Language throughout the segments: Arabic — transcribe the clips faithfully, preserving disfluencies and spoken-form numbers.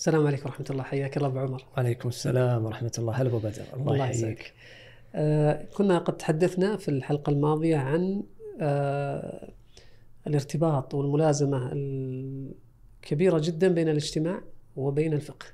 السلام عليكم ورحمة الله، حياك الله أبو عمر. وعليكم السلام ورحمة الله. هلا أبو بدر، الله, الله يحييك. آه كنا قد تحدثنا في الحلقة الماضية عن آه الارتباط والملازمة الكبيرة جدا بين الاجتماع وبين الفقه.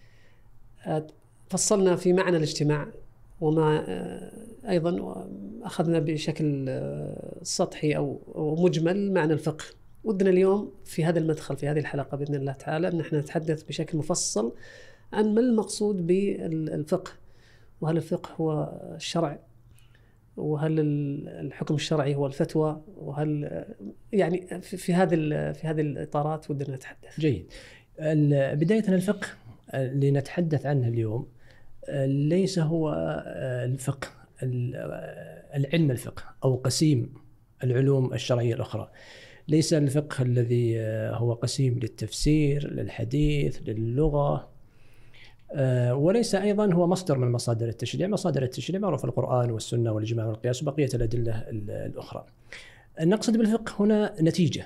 آه فصلنا في معنى الاجتماع وما آه أيضا أخذنا بشكل آه سطحي أو, أو مجمل معنى الفقه. ودنا اليوم في هذا المدخل في هذه الحلقة بإذن الله تعالى أن احنا نتحدث بشكل مفصل عن ما المقصود بالفقه، وهل الفقه هو الشرع، وهل الحكم الشرعي هو الفتوى، وهل يعني في هذه في هذه الإطارات ودنا نتحدث. جيد. بداية الفقه اللي نتحدث عنه اليوم ليس هو الفقه العلم الفقه أو قسيم العلوم الشرعية الأخرى. ليس الفقه الذي هو قسيم للتفسير، للحديث، للغة، وليس أيضا هو مصدر من مصادر التشريع. مصادر التشريع معروف القرآن والسنة والإجماع والقياس وبقية الأدلة الأخرى. نقصد بالفقه هنا نتيجة،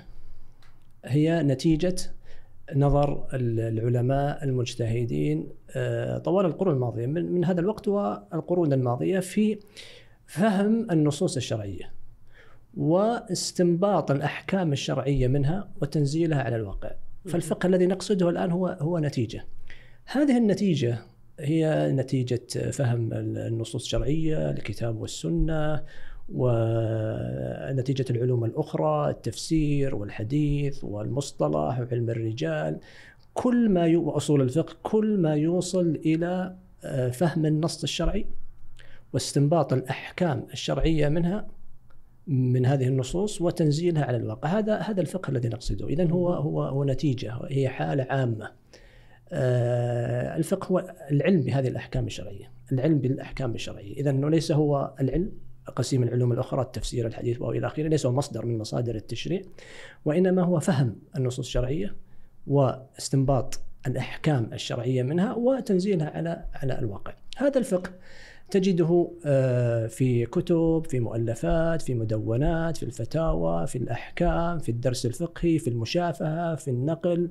هي نتيجة نظر العلماء المجتهدين طوال القرون الماضية من هذا الوقت والقرون الماضية في فهم النصوص الشرعية واستنباط الأحكام الشرعية منها وتنزيلها على الواقع. فالفقه الذي نقصده الآن هو هو نتيجة. هذه النتيجة هي نتيجة فهم النصوص الشرعية، الكتاب والسنة، ونتيجة العلوم الأخرى، التفسير والحديث والمصطلح وعلم الرجال، كل ما ي... وأصول الفقه، كل ما يوصل إلى فهم النص الشرعي واستنباط الأحكام الشرعية منها من هذه النصوص وتنزيلها على الواقع. هذا هذا الفقه الذي نقصده. إذن هو هو هو نتيجة، هي حالة عامة. آه الفقه هو العلم بهذه الأحكام الشرعية، العلم بالأحكام الشرعية. إذن ليس هو العلم قسيم العلوم الأخرى، التفسير، الحديث وإلى آخره، ليس هو مصدر من مصادر التشريع، وإنما هو فهم النصوص الشرعية واستنباط الأحكام الشرعية منها وتنزيلها على على الواقع. هذا الفقه تجده في كتب، في مؤلفات، في مدونات، في الفتاوى، في الأحكام، في الدرس الفقهي، في المشافهة، في النقل.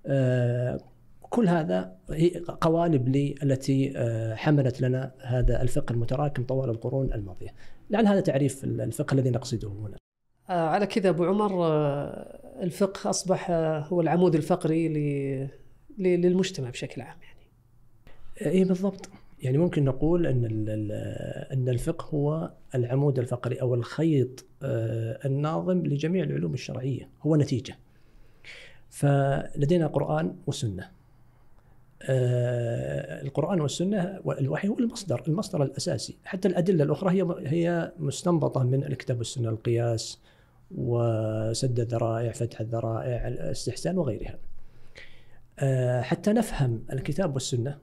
كل هذا هي قوالب لي التي حملت لنا هذا الفقه المتراكم طوال القرون الماضية. لعل هذا تعريف الفقه الذي نقصده هنا. على كذا أبو عمر، الفقه أصبح هو العمود الفقري للمجتمع بشكل عام. يعني إيه بالضبط. يعني ممكن نقول أن أن الفقه هو العمود الفقري أو الخيط الناظم لجميع العلوم الشرعية، هو نتيجة. فلدينا قرآن وسنة. القرآن والسنة والوحي هو المصدر المصدر الأساسي. حتى الأدلة الأخرى هي هي مستنبطة من الكتاب والسنة، القياس وسد الذرائع، فتح الذرائع، الاستحسان وغيرها. حتى نفهم الكتاب والسنة،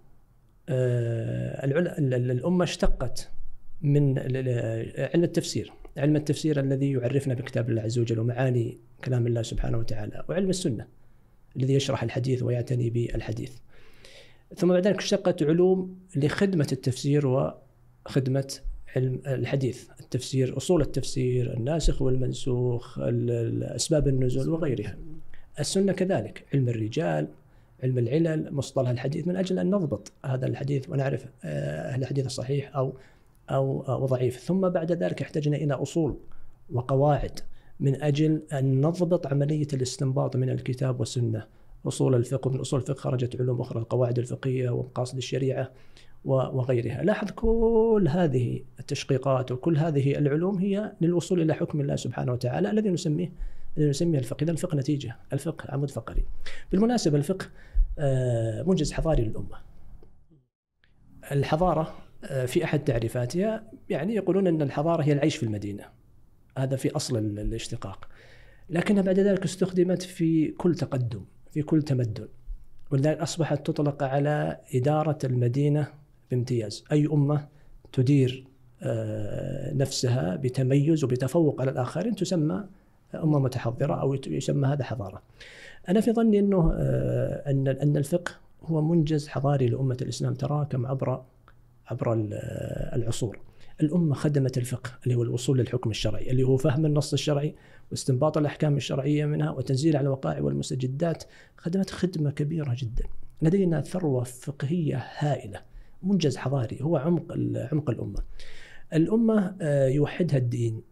الأمة اشتقت من علم التفسير، علم التفسير الذي يعرفنا بكتاب الله عز وجل ومعاني كلام الله سبحانه وتعالى، وعلم السنة الذي يشرح الحديث ويعتني بالحديث. ثم بعد ذلك اشتقت علوم لخدمة التفسير وخدمة علم الحديث، التفسير، أصول التفسير، الناسخ والمنسوخ، أسباب النزول وغيرها. السنة كذلك، علم الرجال، علم العلل، مصطلح الحديث، من أجل أن نضبط هذا الحديث ونعرف هل الحديث صحيح أو أو ضعيف. ثم بعد ذلك احتجنا إلى أصول وقواعد من أجل أن نضبط عملية الاستنباط من الكتاب والسنة. أصول الفقه، من أصول الفقه خرجت علوم أخرى، القواعد الفقهية ومقاصد الشريعة وغيرها. لاحظ كل هذه التشقيقات وكل هذه العلوم هي للوصول إلى حكم الله سبحانه وتعالى الذي نسميه الذي نسميه الفقه. إذا الفقه نتيجة، الفقه عمود فقري. بالمناسبة الفقه منجز حضاري للأمة. الحضارة في أحد تعريفاتها يعني يقولون أن الحضارة هي العيش في المدينة، هذا في أصل الاشتقاق، لكنها بعد ذلك استخدمت في كل تقدم، في كل تمدن، ولذلك أصبحت تطلق على إدارة المدينة بامتياز. أي أمة تدير نفسها بتميز وبتفوق على الآخرين تسمى أمة متحضرة أو يسمى هذا حضارة. أنا في ظني أنه أن أن الفقه هو منجز حضاري لأمة الإسلام تراكم عبر عبر العصور. الأمة خدمت الفقه اللي هو الوصول للحكم الشرعي، اللي هو فهم النص الشرعي واستنباط الأحكام الشرعية منها وتنزيل على الوقائع والمستجدات. خدمت خدمة كبيرة جدا. لدينا ثروة فقهية هائلة، منجز حضاري هو عمق عمق الأمة. الأمة يوحدها الدين،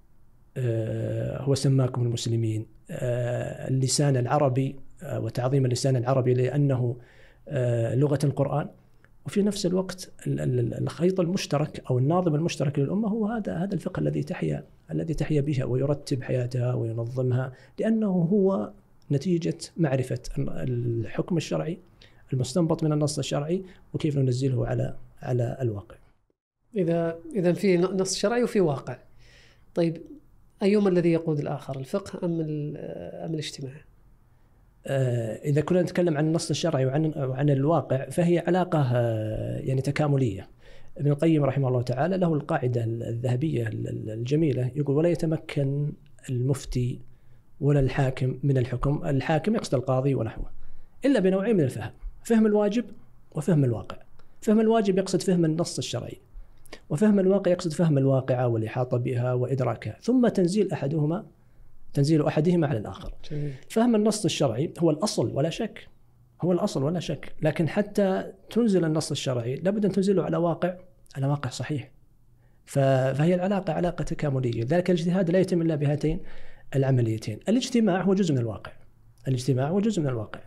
هو سماكم المسلمين، اللسان العربي وتعظيم اللسان العربي لأنه لغة القرآن، وفي نفس الوقت الخيط المشترك أو الناظم المشترك للأمة هو هذا هذا الفقه الذي تحيا الذي تحيا بها ويرتب حياتها وينظمها، لأنه هو نتيجة معرفة الحكم الشرعي المستنبط من النص الشرعي وكيف ننزله على على الواقع. إذا إذا في نص شرعي وفي واقع. طيب أيهما الذي يقود الآخر، الفقه أم أم الاجتماع؟ إذا كنا نتكلم عن النص الشرعي وعن وعن الواقع فهي علاقة يعني تكاملية. ابن القيم رحمه الله تعالى له القاعدة الذهبية الجميلة، يقول: ولا يتمكن المفتي ولا الحاكم من الحكم، الحاكم يقصد القاضي ونحوه، إلا بنوعين من الفهم: فهم الواجب وفهم الواقع. فهم الواجب يقصد فهم النص الشرعي، وفهم الواقع يقصد فهم الواقعة والإحاطة بها وإدراكها، ثم تنزيل أحدهما تنزيل أحدهما على الآخر. جميل. فهم النص الشرعي هو الأصل ولا شك، هو الأصل ولا شك، لكن حتى تنزل النص الشرعي لابد أن تنزله على واقع على واقع صحيح. فهي العلاقة علاقة تكاملية، ذلك الاجتهاد لا يتم إلا بهاتين العمليتين. الاجتماع هو جزء من الواقع، الاجتماع هو جزء من الواقع.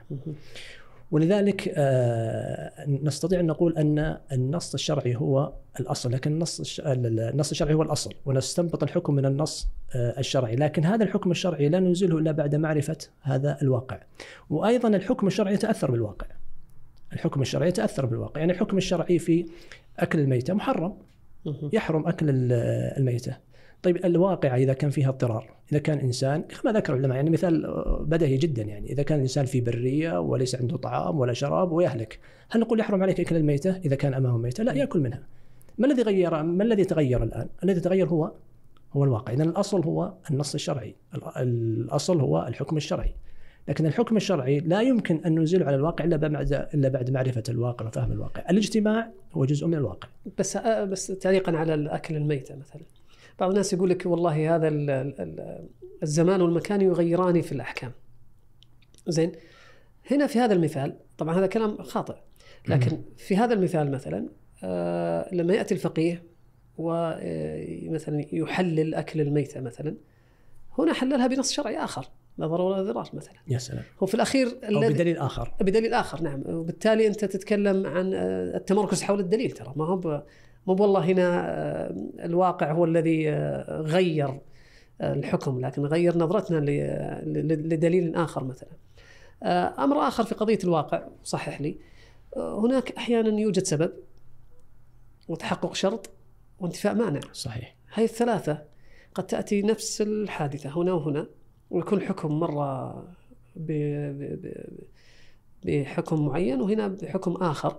ولذلك نستطيع أن نقول أن النص الشرعي هو الأصل، لكن النص النص الشرعي هو الأصل، ونستنبط الحكم من النص الشرعي، لكن هذا الحكم الشرعي لا ننزله إلا بعد معرفة هذا الواقع. وأيضا الحكم الشرعي يتأثر بالواقع، الحكم الشرعي يتأثر بالواقع. يعني الحكم الشرعي في أكل الميتة محرم، يحرم أكل الميتة. طيب الواقع إذا كان فيها اضطرار، إذا كان إنسان كما ذكر العلماء، يعني مثال بديهي جدا، يعني إذا كان الإنسان في برية وليس عنده طعام ولا شراب ويهلك، هل نقول يحرم عليك أكل الميتة إذا كان أمامه ميتة؟ لا، يأكل منها. ما الذي غير ما الذي تغير الآن؟ الذي تغير هو هو الواقع. إذن الأصل هو النص الشرعي، الأصل هو الحكم الشرعي، لكن الحكم الشرعي لا يمكن أن ننزله على الواقع إلا بعد إلا بعد معرفة الواقع وفهم الواقع. الاجتماع هو جزء من الواقع. بس بس تعليقا على الأكل الميتة مثلا، بعض الناس يقول لك والله هذا الزمان والمكان يغيران في الأحكام. زين، هنا في هذا المثال طبعا هذا كلام خاطئ، لكن في هذا المثال مثلا آه لما يأتي الفقيه ومثلا يحلل أكل الميتة مثلا، هنا حللها بنص شرعي آخر لا ضرر ولا ضرار مثلا. يا سلام. هو في الأخير أو بدليل آخر بدليل آخر نعم، وبالتالي أنت تتكلم عن التمركز حول الدليل، ترى ما هو مو والله هنا الواقع هو الذي غير الحكم، لكن غير نظرتنا لدليل آخر مثلا. أمر آخر في قضية الواقع، صحح لي، هناك أحيانا يوجد سبب وتحقق شرط وانتفاء مانع. صحيح. هاي الثلاثة قد تأتي نفس الحادثة هنا وهنا، ويكون حكم مرة بحكم معين وهنا بحكم آخر.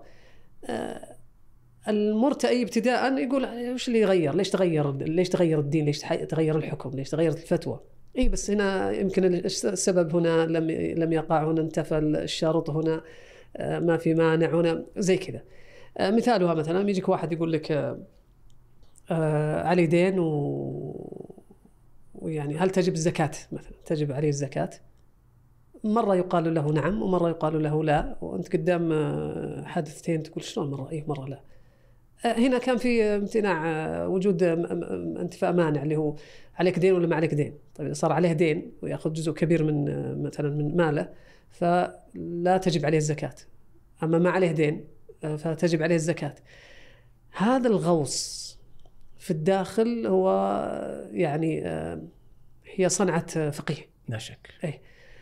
المرتئي ابتداء يقول وش اللي يغير؟ ليش تغير؟ ليش تغير الدين؟ ليش تغير الحكم؟ ليش تغيرت الفتوى؟ اي بس هنا يمكن السبب هنا لم لم يقع، هنا انتفى الشرط، هنا ما في مانع، هنا زي كذا. مثالها مثلا يجيك واحد يقول لك علي دين و ويعني هل تجب الزكاة مثلا؟ تجب عليه الزكاة؟ مرة يقال له نعم ومرة يقال له لا، وأنت قدام حادثتين تقول شلون مرة إيه مرة لا. هنا كان في امتناع، وجود انتفاء مانع اللي هو عليك دين ولا ما عليك دين. طيب صار عليه دين ويأخذ جزء كبير من مثلا من ماله فلا تجب عليه الزكاة، أما ما عليه دين فتجب عليه الزكاة. هذا الغوص في الداخل هو يعني هي صنعة فقيه لا شك. أي.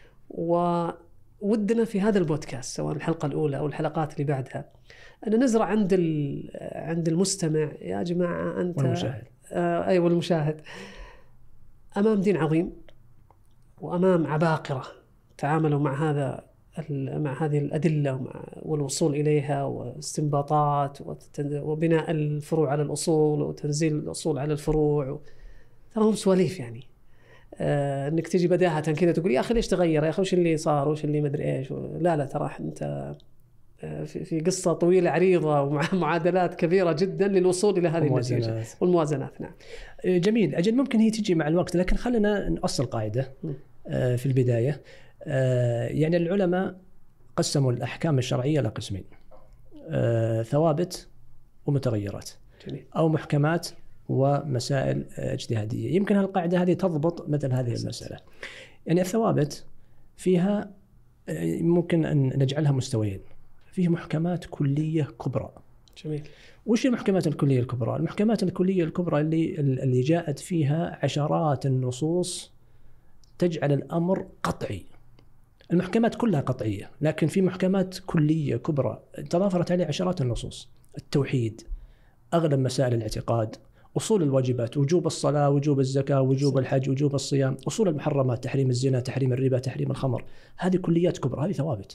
وودنا في هذا البودكاست سواء الحلقة الأولى أو الحلقات اللي بعدها أن نزرع عند عند المستمع يا جماعة أنت والمشاهد آه أي والمشاهد أمام دين عظيم وأمام عباقرة تعاملوا مع هذا مع هذه الأدلة والوصول إليها واستنباطات وبناء الفروع على الأصول وتنزيل الأصول على الفروع. ترى هم سواليف يعني آه انك تجي بداهة كذا تقول يا اخي ليش تغير، يا اخي وش اللي صار وش اللي مدري ايش. لا لا ترى انت آه في, في قصة طويلة عريضة ومعادلات كبيرة جدا للوصول الى هذه النتيجة والموازنات. نعم جميل. اجل ممكن هي تجي مع الوقت، لكن خلينا نأصل قاعدة آه في البداية. آه يعني العلماء قسموا الأحكام الشرعية إلى قسمين: آه ثوابت ومتغيرات، أو محكمات ومسائل اجتهادية. يمكن هالقاعدة هذه تضبط مثل هذه المسألة. يعني الثوابت فيها ممكن أن نجعلها مستويين. فيه محكمات كلية كبرى. جميل. وش المحكمات الكلية الكبرى؟ المحكمات الكلية الكبرى اللي اللي جاءت فيها عشرات النصوص تجعل الأمر قطعي. المحكمات كلها قطعية، لكن في محكمات كلية كبرى تضافرت عليه عشرات النصوص: التوحيد، أغلب مسائل الاعتقاد، أصول الواجبات، وجوب الصلاة، وجوب الزكاة، وجوب الحج، وجوب الصيام، أصول المحرمات، تحريم الزنا، تحريم الربا، تحريم الخمر. هذه كليات كبرى، هذه ثوابت.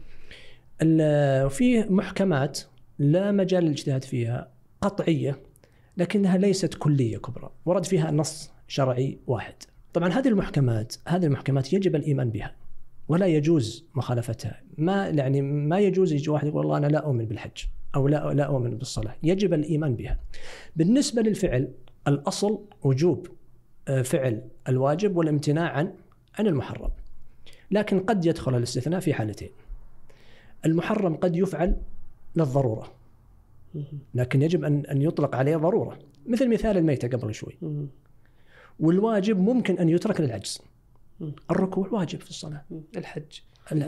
في محكمات لا مجال للاجتهاد فيها، قطعية، لكنها ليست كلية كبرى، ورد فيها نص شرعي واحد. طبعا هذه المحكمات هذه المحكمات يجب الإيمان بها ولا يجوز مخالفتها. ما يعني ما يجوز يجي واحد يقول والله أنا لا أؤمن بالحج أو لا لا أؤمن بالصلاة، يجب الإيمان بها. بالنسبة للفعل، الأصل وجوب فعل الواجب والامتناع عن عن المحرم، لكن قد يدخل الاستثناء في حالتين: المحرم قد يفعل للضرورة، لكن يجب أن أن يطلق عليه ضرورة، مثل مثال الميتة قبل شوي. والواجب ممكن أن يترك للعجز. الركوع واجب في الصلاة. الحج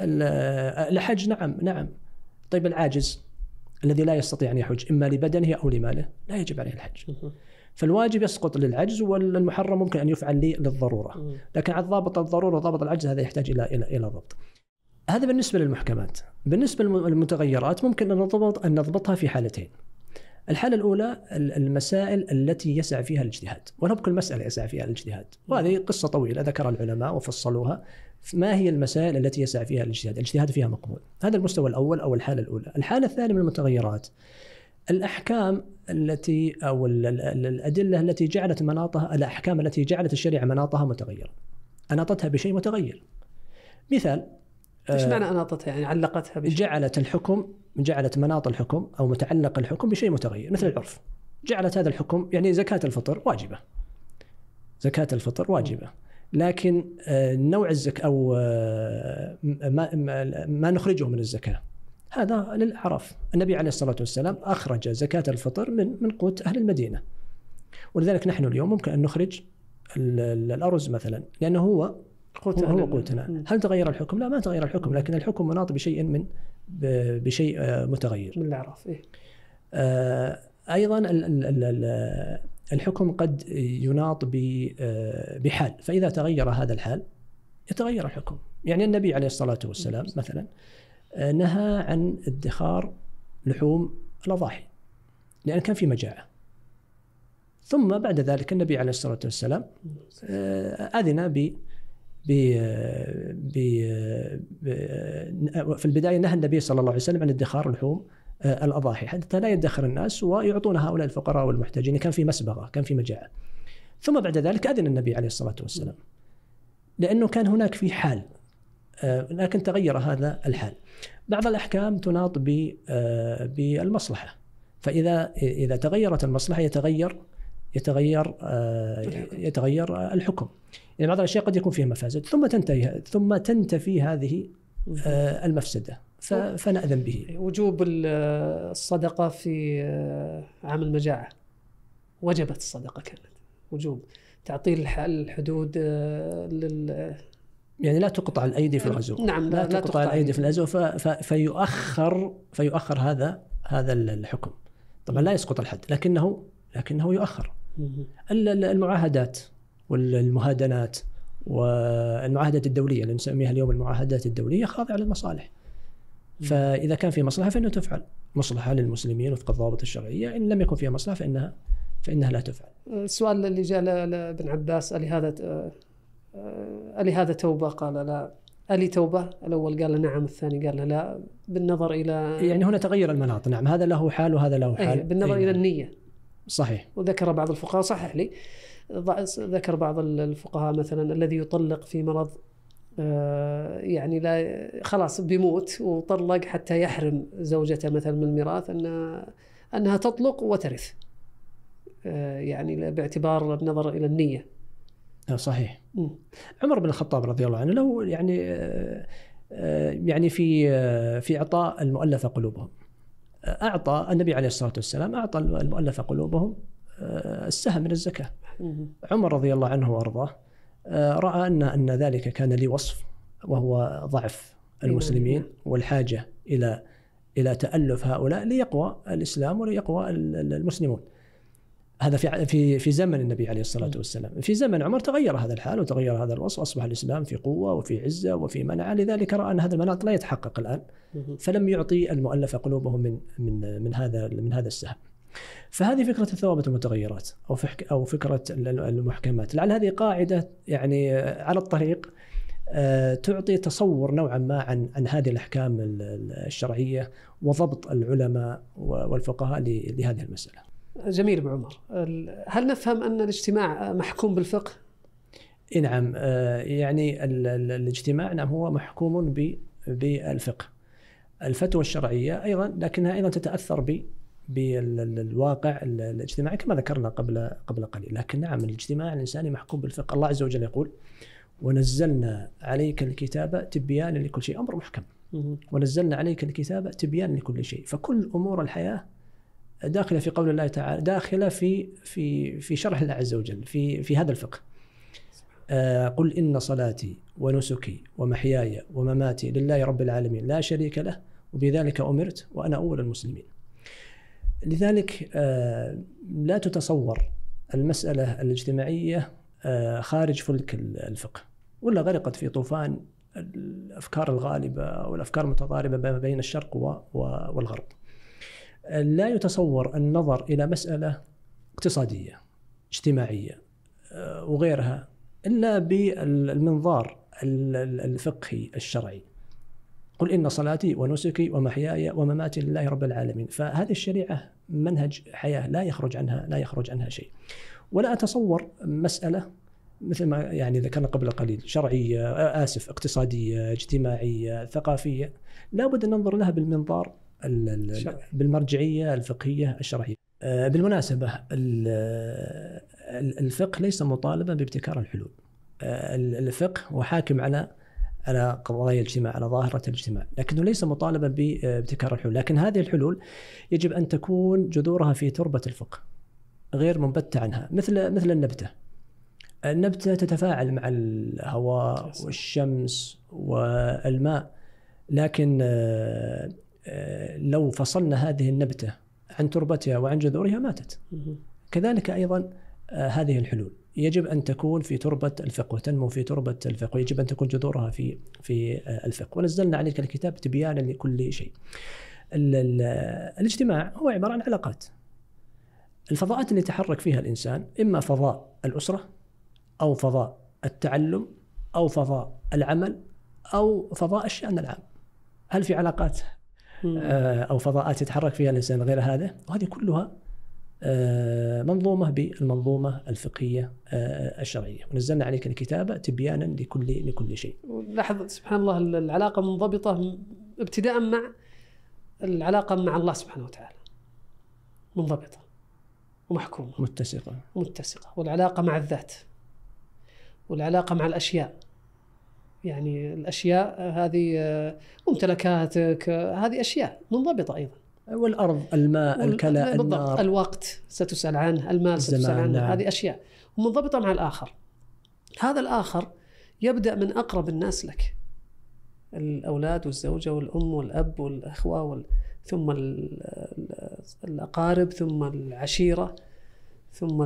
الحج نعم نعم طيب العاجز الذي لا يستطيع أن يحج إما لبدنه أو لماله لا يجب عليه الحج. فالواجب يسقط للعجز، والمحرم ممكن أن يفعل للضرورة، لكن على ضابط الضرورة وضابط العجز هذا يحتاج إلى إلى إلى ضبط. هذا بالنسبة للمحكمات. بالنسبة للمتغيرات ممكن أن نضبط أن نضبطها في حالتين. الحالة الأولى المسائل التي يسع فيها الاجتهاد، ولا بكل مسألة يسع فيها الاجتهاد، وهذه قصة طويلة ذكر العلماء وفصلوها. ما هي المسائل التي يسع فيها الاجتهاد؟ الاجتهاد فيها مقبول. هذا المستوى الأول أو الحالة الأولى. الحالة الثانية من المتغيرات الأحكام التي أو الأدلة التي جعلت مناطها الأحكام التي جعلت الشريعة مناطها متغيرة، أناطتها بشيء متغير. مثال: إيش معنى أناطتها؟ يعني علقتها بشيء. جعلت الحكم جعلت مناط الحكم أو متعلق الحكم بشيء متغير، مثل العرف. جعلت هذا الحكم، يعني زكاة الفطر واجبة، زكاة الفطر واجبة، لكن نوع الزكاة أو ما, ما نخرجه من الزكاة هذا للأعراف. النبي عليه الصلاة والسلام أخرج زكاة الفطر من من قوت أهل المدينة، ولذلك نحن اليوم ممكن أن نخرج الأرز مثلا، لأنه هو قوت هو قوتنا. هل تغير الحكم؟ لا، ما تغير الحكم، لكن الحكم مناط بشيء من بشيء متغير من الأعراف. إيه؟ آه أيضا الحكم قد يناط بحال، فإذا تغير هذا الحال يتغير الحكم. يعني النبي عليه الصلاة والسلام مثلا نهى عن ادخار لحوم الأضاحي لأن كان في مجاعة، ثم بعد ذلك النبي عليه الصلاة والسلام أذن ب في البداية نهى النبي صلى الله عليه وسلم عن ادخار لحوم الأضاحي حتى لا يدخر الناس ويعطون هؤلاء الفقراء والمحتاجين، كان في مسبغة، كان في مجاعة. ثم بعد ذلك أذن النبي عليه الصلاة والسلام لأنه كان هناك في حال، لكن تغير هذا الحال. بعض الأحكام تناط بالمصلحة، فإذا إذا تغيرت المصلحة يتغير يتغير يتغير الحكم. يعني بعض الأشياء قد يكون فيها مفاسد ثم تنتهي ثم تنتفي هذه المفسدة فنأذن به. وجوب الصدقة في عام المجاعة، وجبت الصدقة، كانت وجوب تعطيل الحدود لل يعني لا تقطع الأيدي في الغزو. نعم، لا, لا تقطع, تقطع الأيدي في الغزو فيؤخر فيؤخر هذا هذا الحكم. طبعا لا يسقط الحد، لكنه لكنه يؤخر. المعاهدات والمهادنات والمعاهدات الدولية اللي نسميها اليوم المعاهدات الدولية خاضعة للمصالح، فإذا كان في مصلحة فإنه تفعل، مصلحة للمسلمين وفق الضوابط الشرعية. إن لم يكن فيها مصلحة فإنها فإنها لا تفعل. السؤال اللي جاء لابن عباس: ألي هذا ألي هذا توبة؟ قال لا. ألي توبة؟ الأول قال نعم، الثاني قال لا، بالنظر إلى يعني هنا تغير المناط. نعم، هذا له حال وهذا له حال. أيه بالنظر أيه. إلى النية. صحيح. وذكر بعض الفقهاء، صحح لي، ذكر بعض الفقهاء مثلا الذي يطلق في مرض يعني لا خلاص بيموت وطلق حتى يحرم زوجته مثلا من الميراث، أن أنها تطلق وترث، يعني باعتبار النظر إلى النية. صحيح. م. عمر بن الخطاب رضي الله عنه له يعني يعني في في إعطاء المؤلفة قلوبهم. أعطى النبي عليه الصلاة والسلام أعطى المؤلفة قلوبهم السهم من الزكاة. عمر رضي الله عنه وأرضاه رأى أن أن ذلك كان لي وصف، وهو ضعف المسلمين والحاجة إلى إلى تألف هؤلاء ليقوى الإسلام وليقوى المسلمون. هذا في في في زمن النبي عليه الصلاة والسلام. في زمن عمر تغير هذا الحال وتغير هذا الوصف، أصبح الإسلام في قوة وفي عزة وفي منعة، لذلك رأى أن هذا المناط لا يتحقق الآن، فلم يعطي المؤلف قلوبهم من من من هذا من هذا السهم. فهذه فكرة الثوابت المتغيرات أو أو فكرة المحكمات. لعل هذه قاعدة يعني على الطريق تعطي تصور نوعا ما عن عن هذه الأحكام الشرعية وضبط العلماء والفقهاء لهذه المسألة. جميل أبو عمر. هل نفهم أن الاجتماع محكوم بالفقه؟ نعم، يعني الاجتماع نعم هو محكوم بالفقه. الفتوى الشرعية أيضا لكنها أيضا تتأثر ب بالواقع الاجتماعي كما ذكرنا قبل قبل قليل. لكن نعم الاجتماع الإنساني محكوم بالفقه. الله عز وجل يقول: ونزلنا عليك الكتاب تبيانا لكل شيء. أمر محكم. ونزلنا عليك الكتاب تبيانا لكل شيء. فكل أمور الحياة داخلة في قول الله تعالى، داخلة في في في شرح الله عز وجل في في هذا الفقه. آه قل إن صلاتي ونسكي ومحياي ومماتي لله رب العالمين لا شريك له وبذلك أمرت وأنا أول المسلمين. لذلك آه لا تتصور المسألة الاجتماعية آه خارج فلك الفقه، ولا غرقت في طوفان الأفكار الغالبة والأفكار المتضاربة بين الشرق والغرب. لا يتصور النظر إلى مسألة اقتصادية اجتماعية وغيرها إلا بالمنظار الفقهي الشرعي. قل إن صلاتي ونسكي ومحياي ومماتي لله رب العالمين. فهذه الشريعة منهج حياة لا يخرج عنها لا يخرج عنها شيء. ولا أتصور مسألة مثل ما يعني ذكرنا قبل قليل شرعية آسف اقتصادية اجتماعية ثقافية، لا بد أن ننظر لها بالمنظار بالمرجعية الفقهية الشرعية. بالمناسبة الفقه ليس مطالبا بابتكار الحلول. الفقه هو حاكم على على قضايا الاجتماع، على ظاهرة الاجتماع، لكنه ليس مطالبا بابتكار الحلول. لكن هذه الحلول يجب أن تكون جذورها في تربة الفقه غير منبتة عنها. مثل مثل النبتة. النبتة تتفاعل مع الهواء والشمس والماء، لكن لو فصلنا هذه النبتة عن تربتها وعن جذورها ماتت. كذلك أيضا هذه الحلول يجب أن تكون في تربة الفقه وتنمو في تربة الفقه، ويجب أن تكون جذورها في في الفقه. ونزلنا عليك الكتاب تبيانا لكل شيء. الاجتماع هو عبارة عن علاقات. الفضاءات اللي يتحرك فيها الإنسان إما فضاء الأسرة أو فضاء التعلم أو فضاء العمل أو فضاء الشأن العام. هل في علاقات أو فضاءات يتحرك فيها الإنسان غير هذا؟ وهذه كلها منظومة بالمنظومة الفقهية الشرعية. ونزلنا عليك الكتاب تبيانا لكل لكل شيء. لاحظ سبحان الله العلاقة منضبطة ابتداء مع العلاقة مع الله سبحانه وتعالى، منضبطة ومحكومة متسقة متسقة. والعلاقة مع الذات والعلاقة مع الأشياء، يعني الأشياء هذه ممتلكاتك هذه أشياء منضبطة أيضا. والأرض، الماء، الكلى، النار، الوقت ستسأل عنه، المال ستسأل عنه، نعم. هذه أشياء منضبطة مع الآخر. هذا الآخر يبدأ من أقرب الناس لك، الأولاد والزوجة والأم والأب والأخوة وال... ثم الأقارب، ثم العشيرة، ثم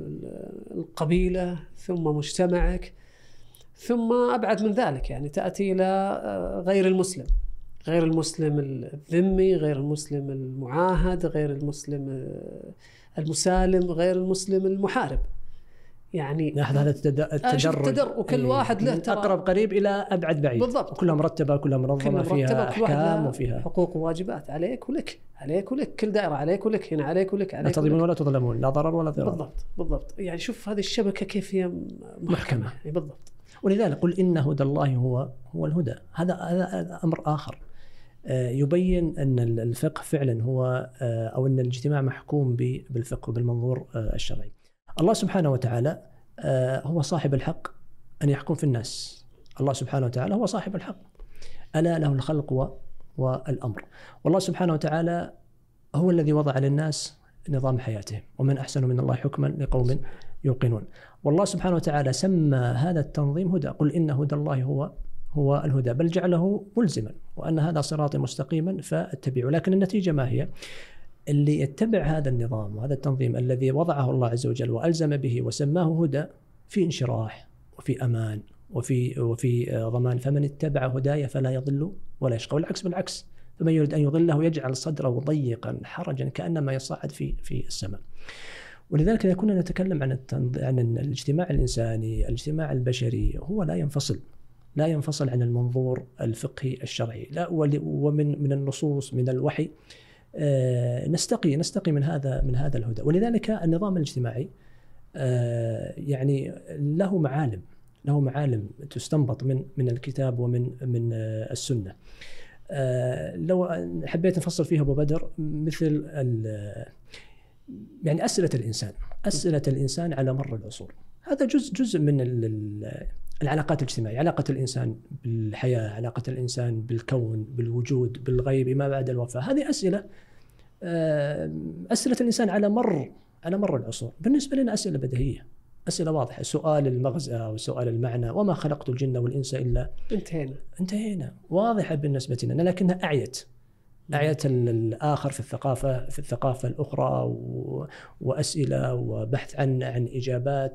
القبيلة، ثم مجتمعك، ثم أبعد من ذلك يعني تأتي إلى غير المسلم، غير المسلم الذمي، غير المسلم المعاهد، غير المسلم المسالم، غير المسلم المحارب. يعني نحن هذا التدرج، وكل واحد له أقرب قريب إلى أبعد بعيد. بالضبط. كلها مرتبة، كلها منظمة، فيها أحكام وفيها حقوق وواجبات عليك ولك، عليك ولك، كل دائرة عليك ولك، هنا عليك ولك، عليك لا تظلمون ولا تظلمون، لا ضرر ولا ضرر. بالضبط بالضبط. يعني شوف هذه الشبكة كيف هي محكمة. يعني بالضبط. ولذلك قل إن هدى الله هو هو الهدى. هذا هذا أمر آخر يبين أن الفقه فعلا هو أو أن الاجتماع محكوم بالفقه وبالمنظور الشرعي. الله سبحانه وتعالى هو صاحب الحق أن يحكم في الناس. الله سبحانه وتعالى هو صاحب الحق. ألا له الخلق والأمر. والله سبحانه وتعالى هو الذي وضع للناس نظام حياتهم، ومن أحسن من الله حكما لقوم يوقنون. والله سبحانه وتعالى سمى هذا التنظيم هدى، قل إن هدى الله هو هو الهدى، بل جعله ملزما، وأن هذا صراطي مستقيما فاتبعوا. لكن النتيجة ما هي؟ اللي يتبع هذا النظام وهذا التنظيم الذي وضعه الله عز وجل وألزم به وسماه هدى، في انشراح وفي أمان وفي وفي ضمان. فمن اتبع هدايا فلا يضل ولا يشقى، والعكس بالعكس، فمن يريد أن يضله يجعل صدره ضيقا حرجا كأنما يصعد في في السماء. ولذلك إذا كنا نتكلم عن عن الاجتماع الإنساني، الاجتماع البشري، هو لا ينفصل لا ينفصل عن المنظور الفقهي الشرعي، لا ومن من النصوص من الوحي نستقي نستقي من هذا من هذا الهدى. ولذلك النظام الاجتماعي يعني له معالم له معالم تستنبط من من الكتاب ومن من السنة. لو حبيت نفصل فيها أبو بدر، مثل يعني أسئلة الإنسان أسئلة الإنسان على مر العصور، هذا جزء جزء من العلاقات الاجتماعية، علاقة الإنسان بالحياة، علاقة الإنسان بالكون، بالوجود، بالغيب، ما بعد الوفاة. هذه أسئلة أسئلة الإنسان على مر على مر العصور. بالنسبة لنا أسئلة بديهية، أسئلة واضحة، سؤال المغزى وسؤال المعنى، وما خلقت الجن والإنس إلا انتهينا انتهينا واضحة بالنسبة لنا، لكنها أعيت أعيت الآخر في الثقافة في الثقافة الأخرى، وأسئلة وبحث عن عن إجابات.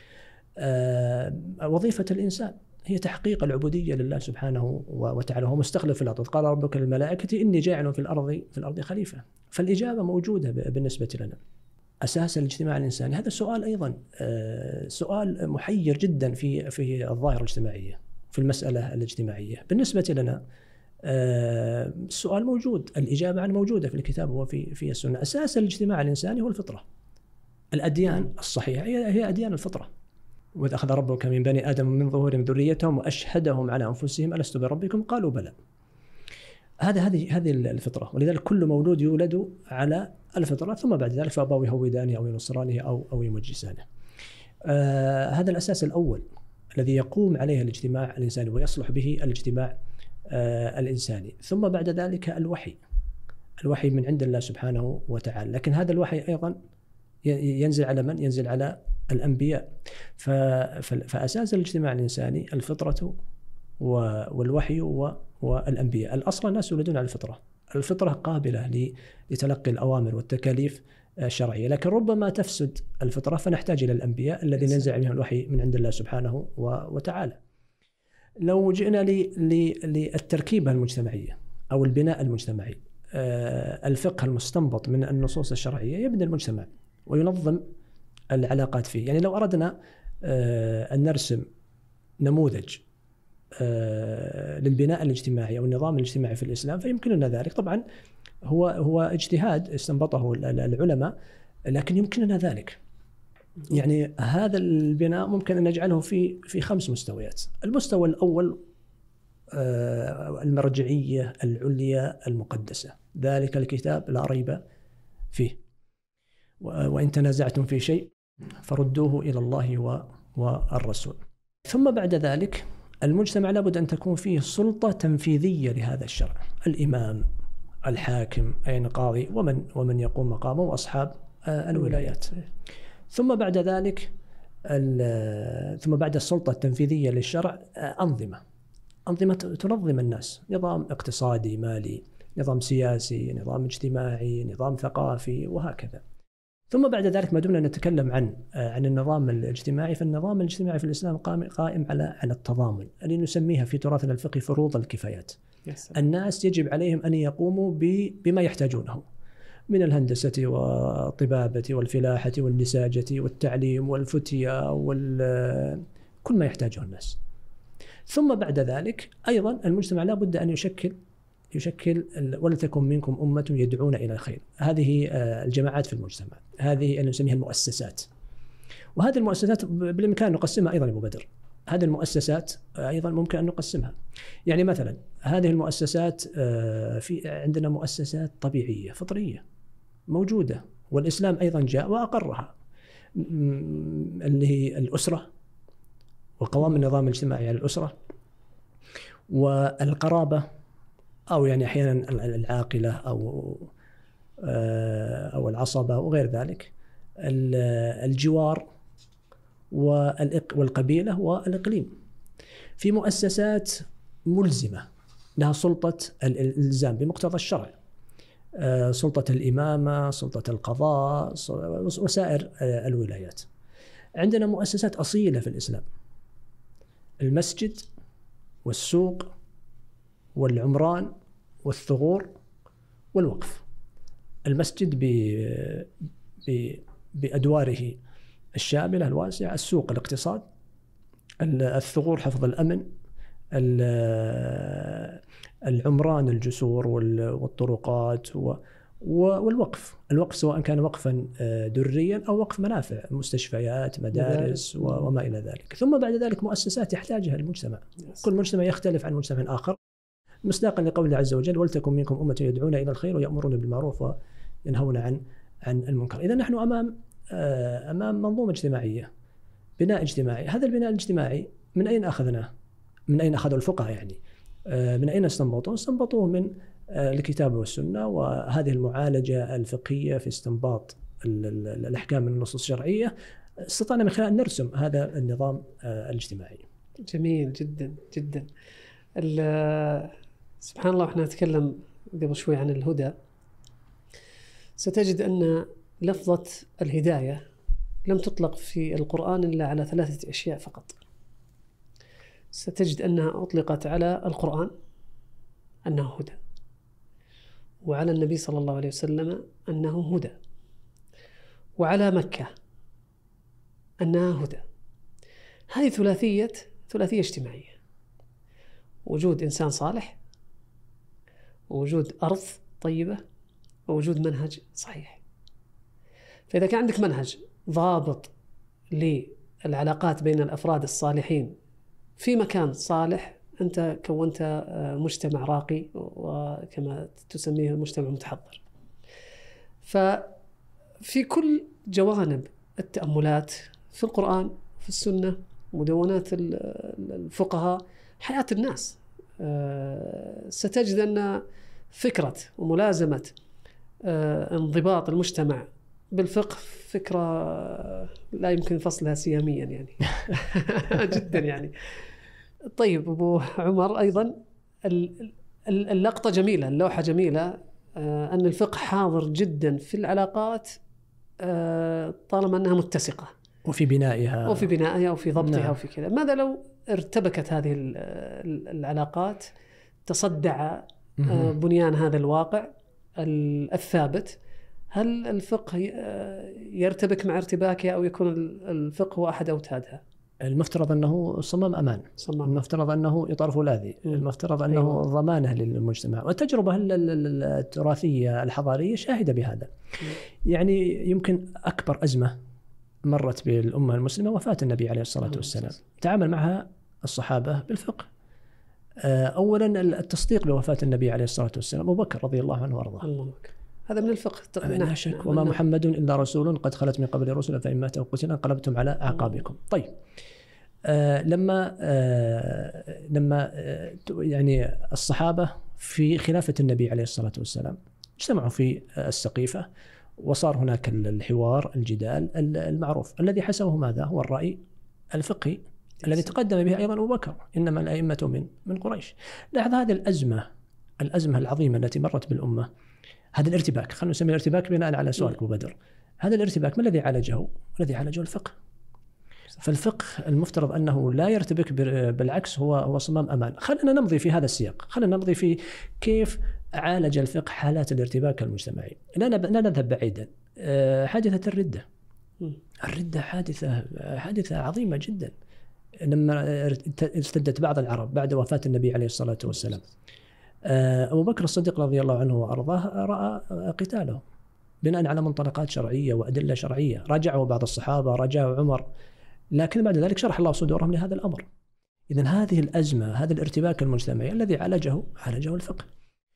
وظيفة الإنسان هي تحقيق العبودية لله سبحانه وتعالى، هو مستخلف في الأرض. قال ربك للملائكة إني جاعل في الأرض في الأرض خليفة، فالإجابة موجودة بالنسبة لنا. أساس الاجتماع الإنساني، هذا السؤال أيضا سؤال محير جدا في في الظاهرة الاجتماعية، في المسألة الاجتماعية. بالنسبة لنا السؤال موجود، الإجابة عنه موجودة في الكتاب وفي في السنة. أساس الاجتماع الإنساني هو الفطرة. الأديان الصحيحة هي هي أديان الفطرة. وإذ أخذ ربك من بني آدم من ظهورهم ذريتهم وأشهدهم على أنفسهم ألست بربكم قالوا بلى. هذا هذه هذه الفطرة، ولذلك كل مولود يولد على الفطرة، ثم بعد ذلك فأبواه يهودانه أو ينصرانه أو أو يمجسانه. آه هذا الأساس الأول الذي يقوم عليه الاجتماع الإنساني ويصلح به الاجتماع آه الإنساني. ثم بعد ذلك الوحي الوحي من عند الله سبحانه وتعالى، لكن هذا الوحي أيضا ينزل على من؟ ينزل على الأنبياء. فأساس الاجتماع الإنساني الفطرة والوحي والأنبياء. الأصل الناس يولدون على الفطرة، الفطرة قابلة لتلقي الأوامر والتكاليف الشرعية، لكن ربما تفسد الفطرة فنحتاج إلى الأنبياء الذين ينزل عليهم الوحي من عند الله سبحانه وتعالى. لو جئنا للتركيبة المجتمعية أو البناء المجتمعي، الفقه المستنبط من النصوص الشرعية يبني المجتمع وينظم العلاقات فيه. يعني لو أردنا أن نرسم نموذج للبناء الاجتماعي أو النظام الاجتماعي في الإسلام فيمكننا ذلك. طبعا هو هو اجتهاد استنبطه العلماء، لكن يمكننا ذلك. يعني هذا البناء ممكن أن نجعله في في خمس مستويات. المستوى الأول المرجعية العليا المقدسة، ذلك الكتاب لا ريب فيه، وإن تنازعتم في شيء فردوه إلى الله والرسول. ثم بعد ذلك المجتمع لابد أن تكون فيه سلطة تنفيذية لهذا الشرع، الإمام، الحاكم، أي قاضي، ومن ومن يقوم مقامه، وأصحاب الولايات. ثم بعد ذلك ثم بعد السلطة التنفيذية للشرع أنظمة أنظمة تنظم الناس، نظام اقتصادي مالي، نظام سياسي، نظام اجتماعي، نظام ثقافي، وهكذا. ثم بعد ذلك ما دمنا نتكلم عن عن النظام الاجتماعي، فالنظام الاجتماعي في الإسلام قائم على على التضامن، اللي نسميها في تراثنا الفقهي فروض الكفايات. الناس يجب عليهم أن يقوموا بما يحتاجونه من الهندسة والطبابة والفلاحة والنساجة والتعليم والفتية وكل ما يحتاجه الناس. ثم بعد ذلك أيضا المجتمع لا بد أن يشكل يشكل ولتكن منكم أمة يدعون إلى الخير. هذه الجماعات في المجتمع، هذه اللي نسميها المؤسسات. وهذه المؤسسات بالإمكان نقسمها أيضا أبو بدر. هذه المؤسسات أيضا ممكن أن نقسمها. يعني مثلا هذه المؤسسات، في عندنا مؤسسات طبيعية فطرية موجودة، والإسلام أيضا جاء وأقرها، اللي هي الأسرة وقوام النظام الاجتماعي على الأسرة، والقرابة، أو يعني أحيانا العاقلة أو أو العصبة وغير ذلك، الجوار والقبيلة والإقليم. في مؤسسات ملزمة لها سلطة الإلزام بمقتضى الشرع، سلطة الإمامة، سلطة القضاء، وسائر الولايات. عندنا مؤسسات أصيلة في الإسلام: المسجد والسوق والعمران والثغور والوقف. المسجد بأدواره الشاملة الواسعة، السوق الاقتصاد، الثغور حفظ الأمن، العمران الجسور والطرقات، والوقف الوقف سواء كان وقفا دريا أو وقف منافع، مستشفيات، مدارس وما إلى ذلك. ثم بعد ذلك مؤسسات يحتاجها المجتمع. كل مجتمع يختلف عن مجتمع آخر، مصداقا لقوله عز وجل: ولتكن منكم أمة يدعون إلى الخير ويأمرون بالمعروف وينهون عن عن المنكر. إذا نحن أمام أمام منظومة اجتماعية، بناء اجتماعي. هذا البناء الاجتماعي من أين أخذناه؟ من أين أخذوا الفقهاء؟ يعني من أين استنبطوه؟ استنبطوه من الكتاب والسنة، وهذه المعالجة الفقهية في استنباط الأحكام من النصوص الشرعية استطعنا من خلال نرسم هذا النظام الاجتماعي. جميل جدا جدا. سبحان الله، احنا نتكلم قبل شوي عن الهدى، ستجد أن لفظة الهداية لم تطلق في القرآن إلا على ثلاثة أشياء فقط. ستجد أنها أطلقت على القرآن أنه هدى، وعلى النبي صلى الله عليه وسلم أنه هدى، وعلى مكة أنها هدى. هذه ثلاثية ثلاثية اجتماعية: وجود إنسان صالح، ووجود أرض طيبة، ووجود منهج صحيح. فإذا كان عندك منهج ضابط للعلاقات بين الأفراد الصالحين في مكان صالح، أنت كونت مجتمع راقي، وكما تسميه المجتمع متحضر. ففي كل جوانب التأملات في القرآن، في السنة، مدونات الفقهاء، حياة الناس، ستجد أن فكرة وملازمة انضباط المجتمع بالفقه فكرة لا يمكن فصلها سياميا يعني جدا يعني. طيب أبو عمر، أيضا اللقطة جميلة، اللوحة جميلة، أن الفقه حاضر جدا في العلاقات طالما أنها متسقة، وفي بنائها وفي بنائها وفي ضبطها. نعم. وفي كذا. ماذا لو ارتبكت هذه العلاقات، تصدع بنيان هذا الواقع الثابت؟ هل الفقه يرتبك مع ارتباكها، أو يكون الفقه هو أحد أوتادها؟ المفترض أنه صمام أمان، صمام. المفترض أنه إطار فولاذي، المفترض أنه أيوة. ضمانه للمجتمع. والتجربة التراثية الحضارية شاهدة بهذا. م. يعني يمكن أكبر أزمة مرت بالأمة المسلمة وفاة النبي عليه الصلاة والسلام. تعامل معها الصحابة بالفقه. أولا التصديق بوفاة النبي عليه الصلاة والسلام، أبو بكر رضي الله عنه وارضاه، هذا من الفقه لا شك. وما محمد إلا رسول قد خلت من قبل رسل فإن مات أو قتل انقلبتم على أعقابكم. طيب، آه لما آه لما آه يعني الصحابة في خلافة النبي عليه الصلاة والسلام اجتمعوا في السقيفة، وصار هناك الحوار، الجدال المعروف الذي حسمه ماذا؟ هو الرأي الفقهي الذي تقدم به أيضا أبو بكر: إنما الأئمة من من قريش. لاحظ هذه الأزمة الأزمة العظيمة التي مرت بالأمة، هذا الارتباك، خلينا نسميه الارتباك بناء على سؤالك أبو بدر. هذا الارتباك ما الذي عالجه؟ الذي عالجه الفقه. فالفقه المفترض أنه لا يرتبك، بالعكس هو هو صمام أمان. خلينا نمضي في هذا السياق، خلينا نمضي في كيف عالج الفقه حالات الارتباك المجتمعي. لا لا نذهب بعيدا. حادثة الردة، الردة حادثة حادثة عظيمة جدا. لما ارتدت بعض العرب بعد وفاة النبي عليه الصلاة والسلام، أبو بكر الصديق رضي الله عنه وأرضاه رأى قتاله بناء على منطلقات شرعية وأدلة شرعية. راجعوا بعض الصحابة، راجعوا عمر، لكن بعد ذلك شرح الله صدورهم لهذا الأمر. إذن هذه الأزمة، هذا الارتباك المجتمعي الذي عالجه عالجه الفقه.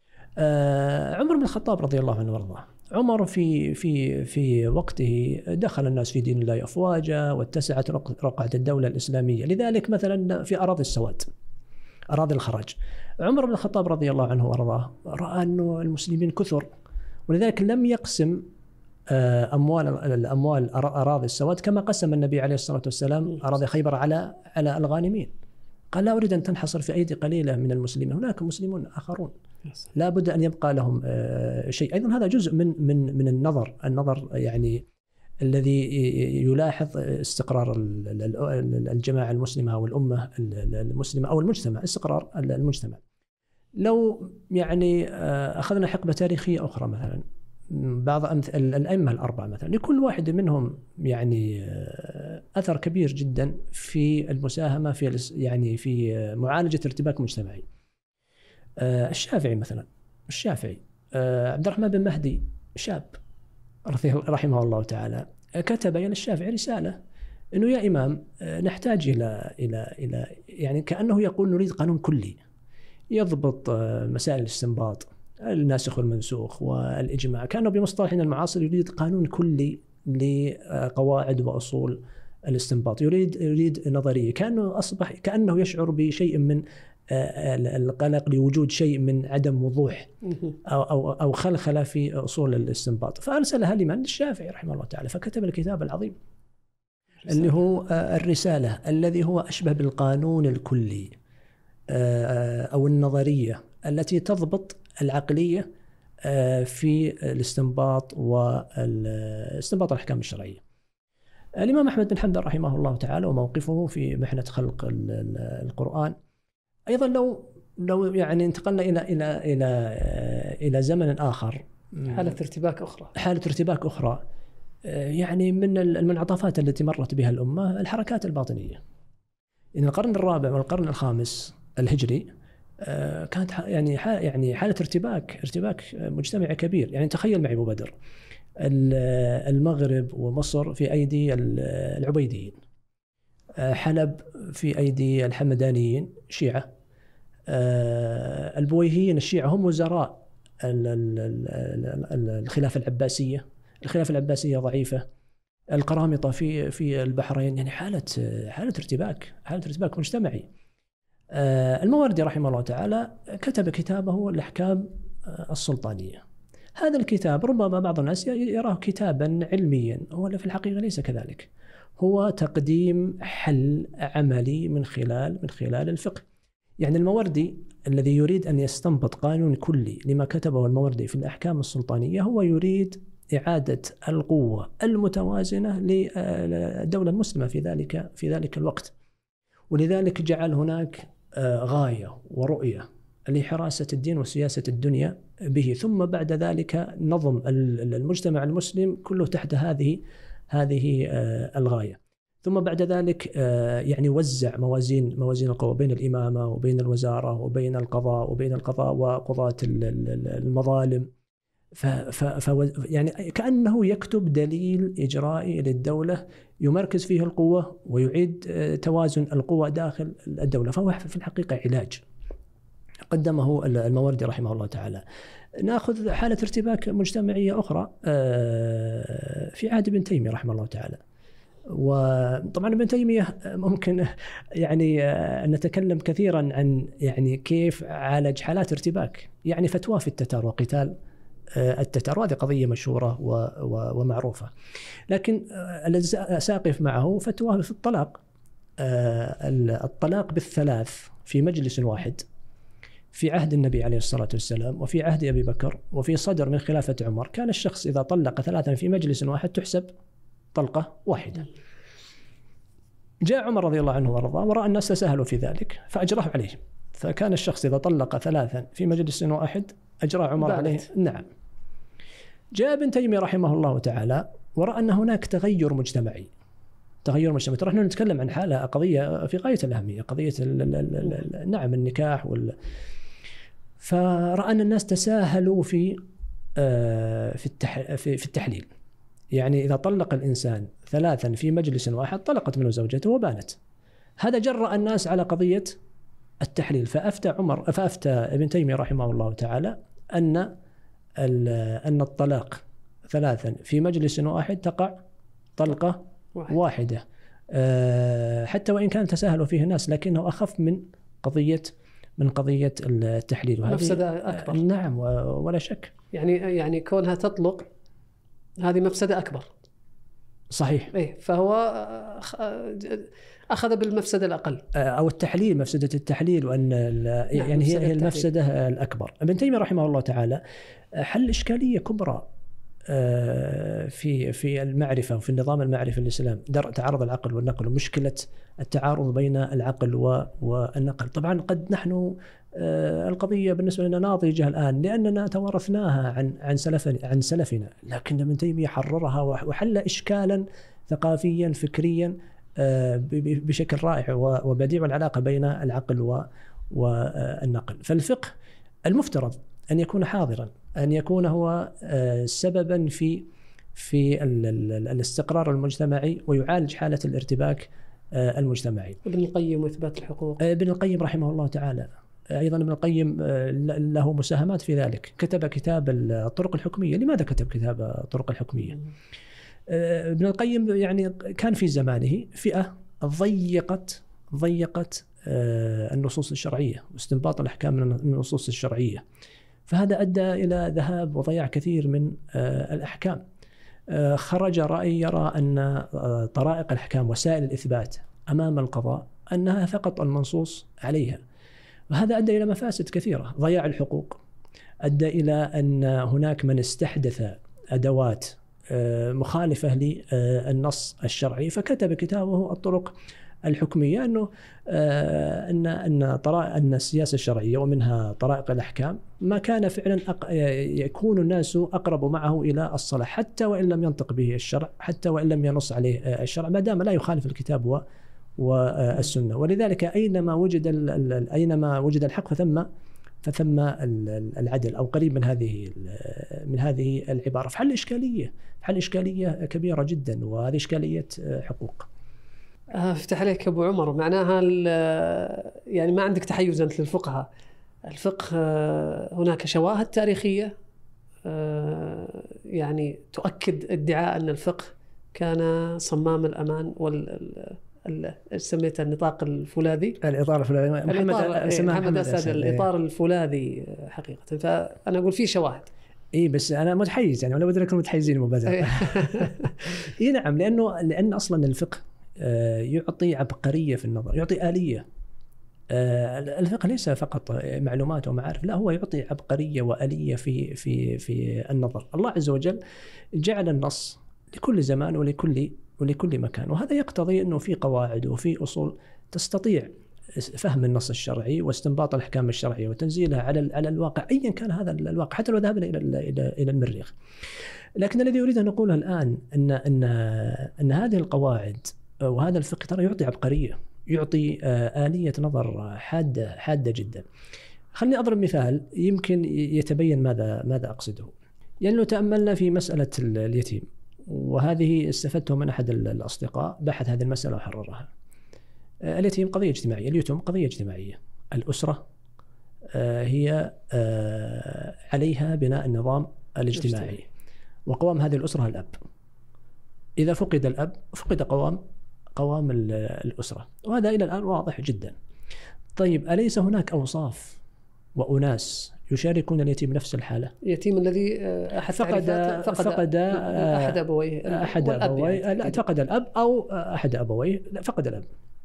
عمر بن الخطاب رضي الله عنه وارضاه، عمر في في في وقته دخل الناس في دين الله أفواجا، واتسعت رقعة الدولة الإسلامية. لذلك مثلا في أراضي السواد، أراضي الخراج. عمر بن الخطاب رضي الله عنه وأرضاه رأى أنه المسلمين كثر، ولذلك لم يقسم أموال الأموال أراضي السواد كما قسم النبي عليه الصلاة والسلام أراضي خيبر على على الغانمين. قال لا أريد أن تنحصر في أيدي قليلة من المسلمين، هناك مسلمون آخرون لا بد أن يبقى لهم شيء. أيضا هذا جزء من من من النظر النظر يعني الذي يلاحظ استقرار الجماعة المسلمة أو الأمة المسلمة أو المجتمع، استقرار المجتمع. لو يعني أخذنا حقبة تاريخية أخرى مثلا، بعض الأئمة الأربعة مثلا لكل واحد منهم يعني أثر كبير جدا في المساهمة في يعني في معالجة ارتباك مجتمعي. الشافعي مثلا، الشافعي عبد الرحمن بن مهدي شاب رحمه الله تعالى كتب إلى الشافعي رسالة إنه يا إمام نحتاج إلى إلى إلى يعني كأنه يقول نريد قانون كلي يضبط مسائل الاستنباط، الناسخ والمنسوخ والإجماع، كأنه بمصطلحنا المعاصر يريد قانون كلي لقواعد وأصول الاستنباط، يريد يريد نظرية، كأنه أصبح كأنه يشعر بشيء من القلق لوجود شيء من عدم وضوح أو أو أو خلخلة في أصول الاستنباط. فأرسلها لمن؟ الشافعي رحمه الله تعالى، فكتب الكتاب العظيم اللي هو الرسالة، الذي هو أشبه بالقانون الكلي أو النظرية التي تضبط العقلية في الاستنباط والاستنباط الأحكام الشرعية. الإمام أحمد بن حنبل رحمه الله تعالى وموقفه في محنة خلق القرآن. أيضا لو لو يعني انتقلنا إلى إلى إلى إلى زمن آخر، حالة ارتباك أخرى حالة ارتباك أخرى يعني من المنعطفات التي مرت بها الأمة الحركات الباطنية. إن القرن الرابع والقرن الخامس الهجري كانت يعني يعني حالة ارتباك ارتباك مجتمعي كبير. يعني تخيل معي أبو بدر، المغرب ومصر في أيدي العبيديين، حلب في أيدي الحمدانيين شيعة، البويهيين الشيعة هم وزراء الخلافة العباسية، الخلافة العباسية ضعيفة، القرامطة في في البحرين، يعني حالة حالة ارتباك حالة ارتباك مجتمعي. الماوردي رحمه الله تعالى كتب كتابه الأحكام السلطانية. هذا الكتاب ربما بعض الناس يراه كتابا علميا، هو في الحقيقة ليس كذلك، هو تقديم حل عملي من خلال من خلال الفقه. يعني الماوردي الذي يريد أن يستنبط قانون كلي لما كتبه الماوردي في الأحكام السلطانية، هو يريد إعادة القوة المتوازنة للدولة المسلمة في ذلك في ذلك الوقت، ولذلك جعل هناك غاية ورؤية لحراسة الدين وسياسة الدنيا به، ثم بعد ذلك نظم المجتمع المسلم كله تحت هذه هذه الغاية، ثم بعد ذلك يعني وزع موازين موازين القوى بين الإمامة وبين الوزارة وبين القضاء وبين القضاء وقضاة المظالم. ف ف يعني كأنه يكتب دليل إجرائي للدولة يمركز فيه القوة ويعيد توازن القوة داخل الدولة، فهو في الحقيقة علاج قدمه الماوردي رحمه الله تعالى. نأخذ حالة ارتباك مجتمعية أخرى في عهد ابن تيمية رحمه الله تعالى. وطبعا ابن تيمية ممكن يعني أن نتكلم كثيرا عن يعني كيف عالج حالات ارتباك، يعني فتوى في التتار وقتال التتار، وهذه قضية مشهورة ومعروفة. لكن الذي سأقف معه فتوى في الطلاق، الطلاق بالثلاث في مجلس واحد في عهد النبي عليه الصلاة والسلام وفي عهد أبي بكر وفي صدر من خلافة عمر. كان الشخص إذا طلق ثلاثا في مجلس واحد تحسب طلقة واحدة. جاء عمر رضي الله عنه وارضاه ورأى الناس تساهلوا في ذلك فأجراه عليه، فكان الشخص إذا طلق ثلاثا في مجلس واحد أجرى عمر عليه. نعم. جاء ابن تيمية رحمه الله تعالى ورأى أن هناك تغير مجتمعي تغير مجتمعي نحن نتكلم عن حالة قضية في غاية الأهمية، قضية ال ال ال نعم النكاح وال فرأى أن الناس تساهلوا في في التح في التحليل. يعني إذا طلق الإنسان ثلاثا في مجلس واحد طلقت منه زوجته وبانت. هذا جرأ الناس على قضية التحليل، فأفتى عمر فأفتى ابن تيمية رحمه الله تعالى أن أن الطلاق ثلاثا في مجلس واحد تقع طلقة واحد. واحدة، حتى وإن كان تساهلوا فيه الناس لكنه أخف من قضية من قضية التحليل، وهذه مفسدة أكبر. نعم ولا شك. يعني يعني كونها تطلق هذه مفسدة أكبر. صحيح. إيه، فهو أخذ بالمفسدة الأقل، أو التحليل، مفسدة التحليل، وأن يعني هي هي المفسدة الأكبر. ابن تيمية رحمه الله تعالى حل إشكالية كبرى في في المعرفة وفي النظام المعرفي الإسلام، درء تعارض العقل والنقل ومشكلة التعارض بين العقل والنقل. طبعا قد نحن القضية بالنسبة لنا ناضجة الآن لأننا توارثناها عن عن سلفنا عن سلفنا، لكن ابن تيمية حررها وحل إشكالا ثقافيا فكريا بشكل رائع وبديع، العلاقة بين العقل والنقل. فالفقه المفترض أن يكون حاضرا، أن يكون هو سببا في في الاستقرار المجتمعي ويعالج حالة الارتباك المجتمعي. ابن القيم وإثبات الحقوق، ابن القيم رحمه الله تعالى أيضا ابن القيم له مساهمات في ذلك، كتب كتاب الطرق الحكمية. لماذا كتب كتاب الطرق الحكمية؟ ابن القيم يعني كان في زمانه فئة ضيقت ضيقت النصوص الشرعية واستنباط الأحكام من النصوص الشرعية، فهذا أدى إلى ذهاب وضياع كثير من الأحكام. خرج رأي يرى أن طرائق الأحكام وسائل الإثبات أمام القضاء أنها فقط المنصوص عليها، وهذا أدى إلى مفاسد كثيرة، ضياع الحقوق، أدى إلى أن هناك من استحدث أدوات مخالفة للنص الشرعي، فكتب كتابه الطرق الحكمية أنه أن أن طرائق أن السياسة الشرعية ومنها طرائق الأحكام ما كان فعلا يكون الناس أقرب معه إلى الصلاح، حتى وإن لم ينطق به الشرع، حتى وإن لم ينص عليه الشرع، ما دام لا يخالف الكتاب والسنة. ولذلك أينما وجد أينما وجد الحق فثم فثم العدل، أو قريب من هذه من هذه العبارة. فحل إشكالية حل إشكالية كبيرة جدا، وهذه إشكالية حقوق. افتح عليك أبو عمر، معناها يعني ما عندك تحيز أنت للفقهاء. الفقه هناك شواهد تاريخية يعني تؤكد ادعاء أن الفقه كان صمام الأمان وال سميت النطاق الفولاذي، الإطار الفولاذي. محمد محمد أسد الإطار الفولاذي حقيقة. فأنا أقول فيه شواهد. إيه بس أنا متحيز يعني، ولا بدنا نكون متحيزين مباشرة. إيه نعم، لأنه لأن أصلا الفقه يعطي عبقرية في النظر، يعطي آلية. الفقه ليس فقط معلومات ومعارف، لا، هو يعطي عبقرية وآلية في في في النظر. الله عز وجل جعل النص لكل زمان ولكل ولكل مكان، وهذا يقتضي أنه في قواعد وفي أصول تستطيع فهم النص الشرعي واستنباط الأحكام الشرعية وتنزيلها على على الواقع أيا كان هذا الواقع، حتى لو ذهبنا إلى إلى إلى المريخ. لكن الذي أريد أن أقوله الآن أن أن أن هذه القواعد وهذا الفقه ترى يعطي عبقرية، يعطي آلية نظر حادة حادة جدا. خلني أضرب مثال يمكن يتبين ماذا ماذا أقصده. يعني لو تأملنا في مسألة اليتيم، وهذه استفدته من أحد الأصدقاء بحث هذه المسألة وحررها. اليتيم قضية اجتماعية، اليتم قضية اجتماعية، الأسرة هي عليها بناء النظام الاجتماعي، وقوام هذه الأسرة الأب. إذا فقد الأب فقد قوام قوام الأسرة، وهذا إلى الآن واضح جدا. طيب أليس هناك أوصاف وأناس يشاركون اليتيم نفس الحالة؟ اليتيم الذي أحد فقد فقد, فقد أحد أبويه أحد أبويه لا فقد الأب أو أحد أبويه لا فقد الأب.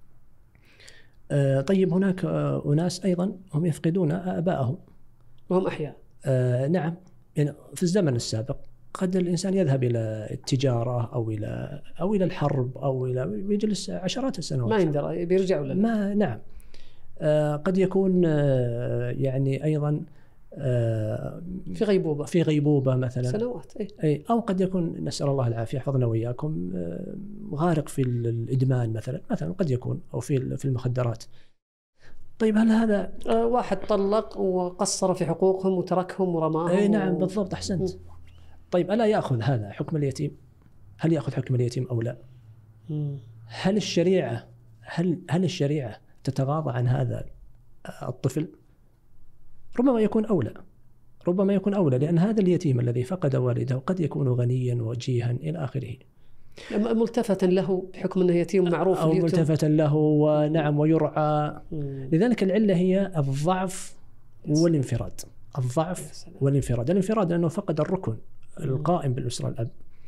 طيب هناك أناس أيضا هم يفقدون آبائهم وهم أحياء. نعم، يعني في الزمن السابق قد الإنسان يذهب إلى التجارة أو إلى أو إلى الحرب أو إلى يجلس عشرات السنوات ما يندرى بيرجع ولا ما. نعم، قد يكون يعني أيضا في غيبوبة في غيبوبة مثلا سنوات، أي أو قد يكون نسأل الله العافية يحفظنا وإياكم غارق في الإدمان مثلا مثلا قد يكون، أو في في المخدرات. طيب هل هذا واحد طلق وقصر في حقوقهم وتركهم ورماهم؟ أي نعم بالضبط، أحسنت. طيب ألا يأخذ هذا حكم اليتيم؟ هل يأخذ حكم اليتيم أو لا؟ هل الشريعة هل هل الشريعة تتغاضى عن هذا الطفل؟ ربما يكون أولى ربما يكون أولى لأن هذا اليتيم الذي فقد والده قد يكون غنيا وجيها إلى آخره، ملتفتا له بحكم أنه يتيم معروف أو ملتفتا له ونعم ويرعى. مم. لذلك العلة هي الضعف والانفراد. الضعف والانفراد. الانفراد لأنه فقد الركن القائم بالأسرة الأب،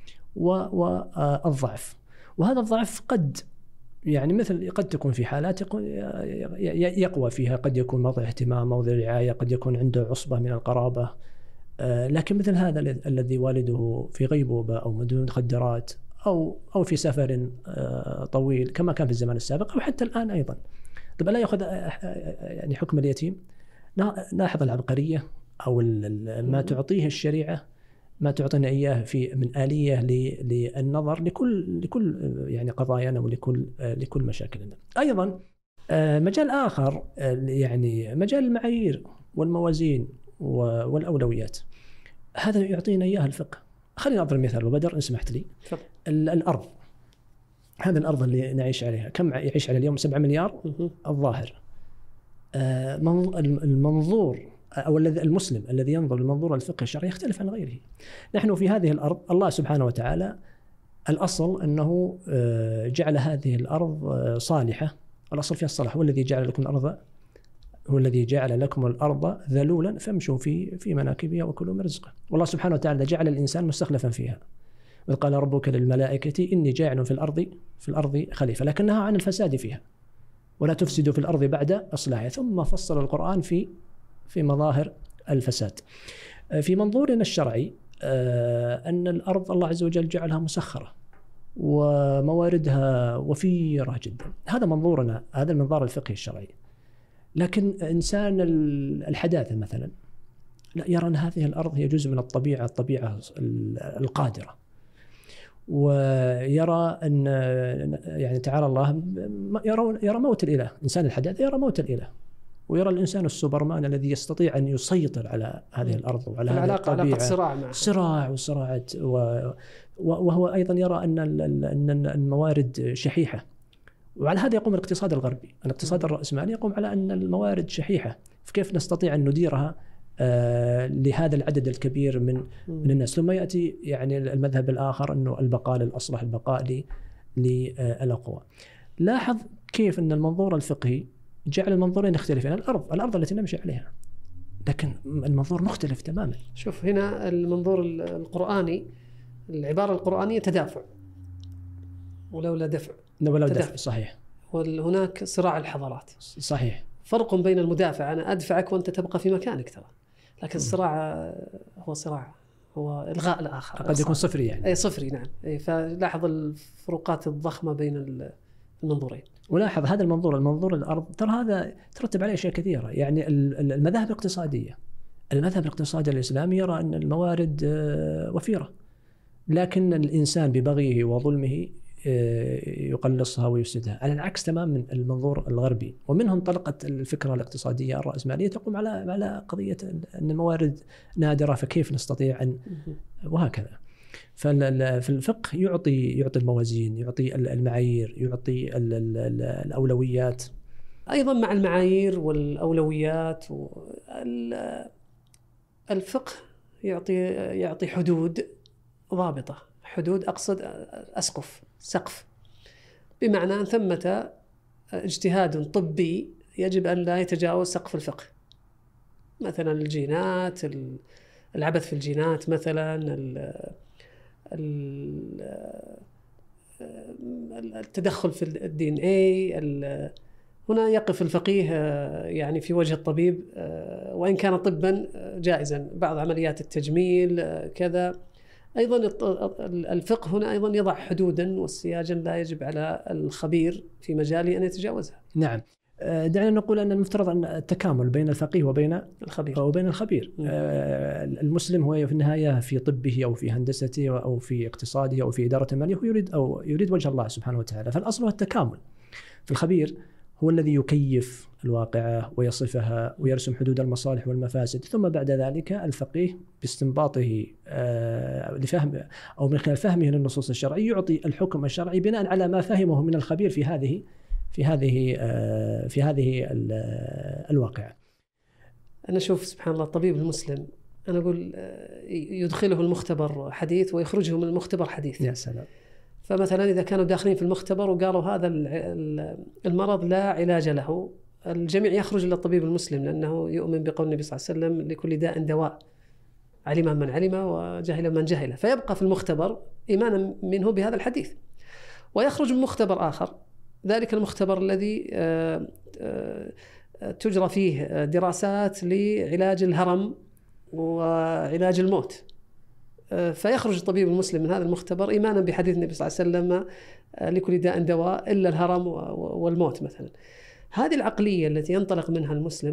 والضعف. وهذا الضعف قد يعني مثل قد تكون في حالات يقوى فيها، قد يكون موضع اهتمام، موضع رعاية، قد يكون عنده عصبة من القرابة. لكن مثل هذا الذي والده في غيبوبة أو مدمن مخدرات أو أو في سفر طويل كما كان في الزمان السابق أو حتى الآن أيضا، طب لا يأخذ يعني حكم اليتيم. لاحظ العبقرية أو ما تعطيه الشريعة، ما تعطينا إياه في من آلية للنظر لكل لكل يعني قضايانا ولكل لكل مشاكلنا. أيضا مجال آخر يعني مجال المعايير والموازين والأولويات، هذا يعطينا إياه الفقه. خلينا أضرب مثال وبدر إن سمحت لي. الأرض، هذا الأرض اللي نعيش عليها، كم يعيش على اليوم؟ سبعة مليار الظاهر. المنظور أو المسلم الذي ينظر للمنظور الفقهي الشرعي يختلف عن غيره. نحن في هذه الأرض الله سبحانه وتعالى الأصل أنه جعل هذه الأرض صالحة، الأصل فيها الصلاح. هو الذي جعل لكم الأرض هو الذي جعل لكم الأرض ذلولا فامشوا في في مناكبها وكلوا من رزقه. والله سبحانه وتعالى جعل الإنسان مستخلفا فيها. وإذ قال ربك للملائكة إني جاعل في الأرض في الأرض خليفة، لكنها عن الفساد فيها ولا تفسدوا في الأرض بعد إصلاحها. ثم فصل القرآن في في مظاهر الفساد. في منظورنا الشرعي أن الأرض الله عز وجل جعلها مسخرة ومواردها وفيرة جدا. هذا منظورنا، هذا المنظار الفقهي الشرعي. لكن إنسان الحداثة مثلا لا، يرى أن هذه الأرض هي جزء من الطبيعة، الطبيعة القادرة، ويرى أن يعني تعالى الله يرى يرى موت الإله. إنسان الحداثة يرى موت الإله، ويرى الإنسان السوبرمان الذي يستطيع أن يسيطر على هذه الأرض وعلى هذه الطبيعة. علاقة صراع معه. صراع وصراعات، وهو أيضا يرى أن أن الموارد شحيحة، وعلى هذا يقوم الاقتصاد الغربي. الاقتصاد الرأسمالي يقوم على أن الموارد شحيحة، فكيف نستطيع أن نديرها آه لهذا العدد الكبير من من الناس. ثم يأتي يعني المذهب الآخر أنه البقاء للأصلح، البقاء للأقوى. لاحظ كيف أن المنظور الفقهي جعل المنظورين يختلفين. الأرض الأرض التي نمشي عليها، لكن المنظور مختلف تماما. شوف هنا المنظور القرآني، العبارة القرآنية تدافع ولولا دفع ولولا دفع. صحيح. وهناك صراع الحضارات. صحيح. فرق بين المدافع، أنا أدفعك وأنت تبقى في مكانك ترى، لكن الصراع هو صراع، هو إلغاء الآخر. قد يكون صفري يعني. أي صفري، نعم. أي فلاحظ الفروقات الضخمة بين المنظورين. ولاحظ هذا المنظور، المنظور الأرض، ترى هذا ترتب عليه أشياء كثيرة. يعني المذاهب الاقتصادية، المذهب الاقتصادي الإسلامي يرى أن الموارد وفيرة، لكن الإنسان ببغيه وظلمه يقلصها ويفسدها. على العكس تماما من المنظور الغربي. ومنهم انطلقت الفكرة الاقتصادية الرأسمالية تقوم على على قضية أن الموارد نادرة، فكيف نستطيع أن، وهكذا. فالفقه يعطي يعطي الموازين، يعطي المعايير، يعطي الأولويات. أيضا مع المعايير والأولويات الفقه يعطي يعطي حدود ضابطة. حدود أقصد أسقف، سقف، بمعنى أن ثمة اجتهاد طبي يجب أن لا يتجاوز سقف الفقه. مثلا الجينات، العبث في الجينات مثلا، التدخل في الدي إن إيه، هنا يقف الفقيه يعني في وجه الطبيب، وإن كان طبا جائزا، بعض عمليات التجميل كذا. أيضا الفقه هنا أيضا يضع حدودا وسياجا لا يجب على الخبير في مجاله أن يتجاوزها. نعم. دعنا نقول أن المفترض أن التكامل بين الفقيه وبين الخبير وبين الخبير. المسلم هو في النهاية في طبه أو في هندسته أو في اقتصاده أو في إدارة مالية، هو يريد أو يريد وجه الله سبحانه وتعالى. فالأصل هو التكامل. في الخبير هو الذي يكيف الواقعة ويصفها ويرسم حدود المصالح والمفاسد، ثم بعد ذلك الفقيه باستنباطه لفهم أو من خلال فهمه للنصوص الشرعية يعطي الحكم الشرعي بناء على ما فهمه من الخبير في هذه في هذه في هذه الواقعة. أنا أشوف سبحان الله الطبيب المسلم، أنا أقول يدخله المختبر حديث ويخرجه من المختبر حديث. يا سلام. فمثلا إذا كانوا داخلين في المختبر وقالوا هذا المرض لا علاج له، الجميع يخرج إلى الطبيب المسلم، لأنه يؤمن بقول النبي صلى الله عليه وسلم: لكل داء دواء، علم من علم وجهل من جهل. فيبقى في المختبر إيمانا منه بهذا الحديث، ويخرج من مختبر آخر، ذلك المختبر الذي تجرى فيه دراسات لعلاج الهرم وعلاج الموت، فيخرج الطبيب المسلم من هذا المختبر إيمانا بحديث النبي صلى الله عليه وسلم: لكل داء دواء إلا الهرم والموت مثلا. هذه العقلية التي ينطلق منها المسلم،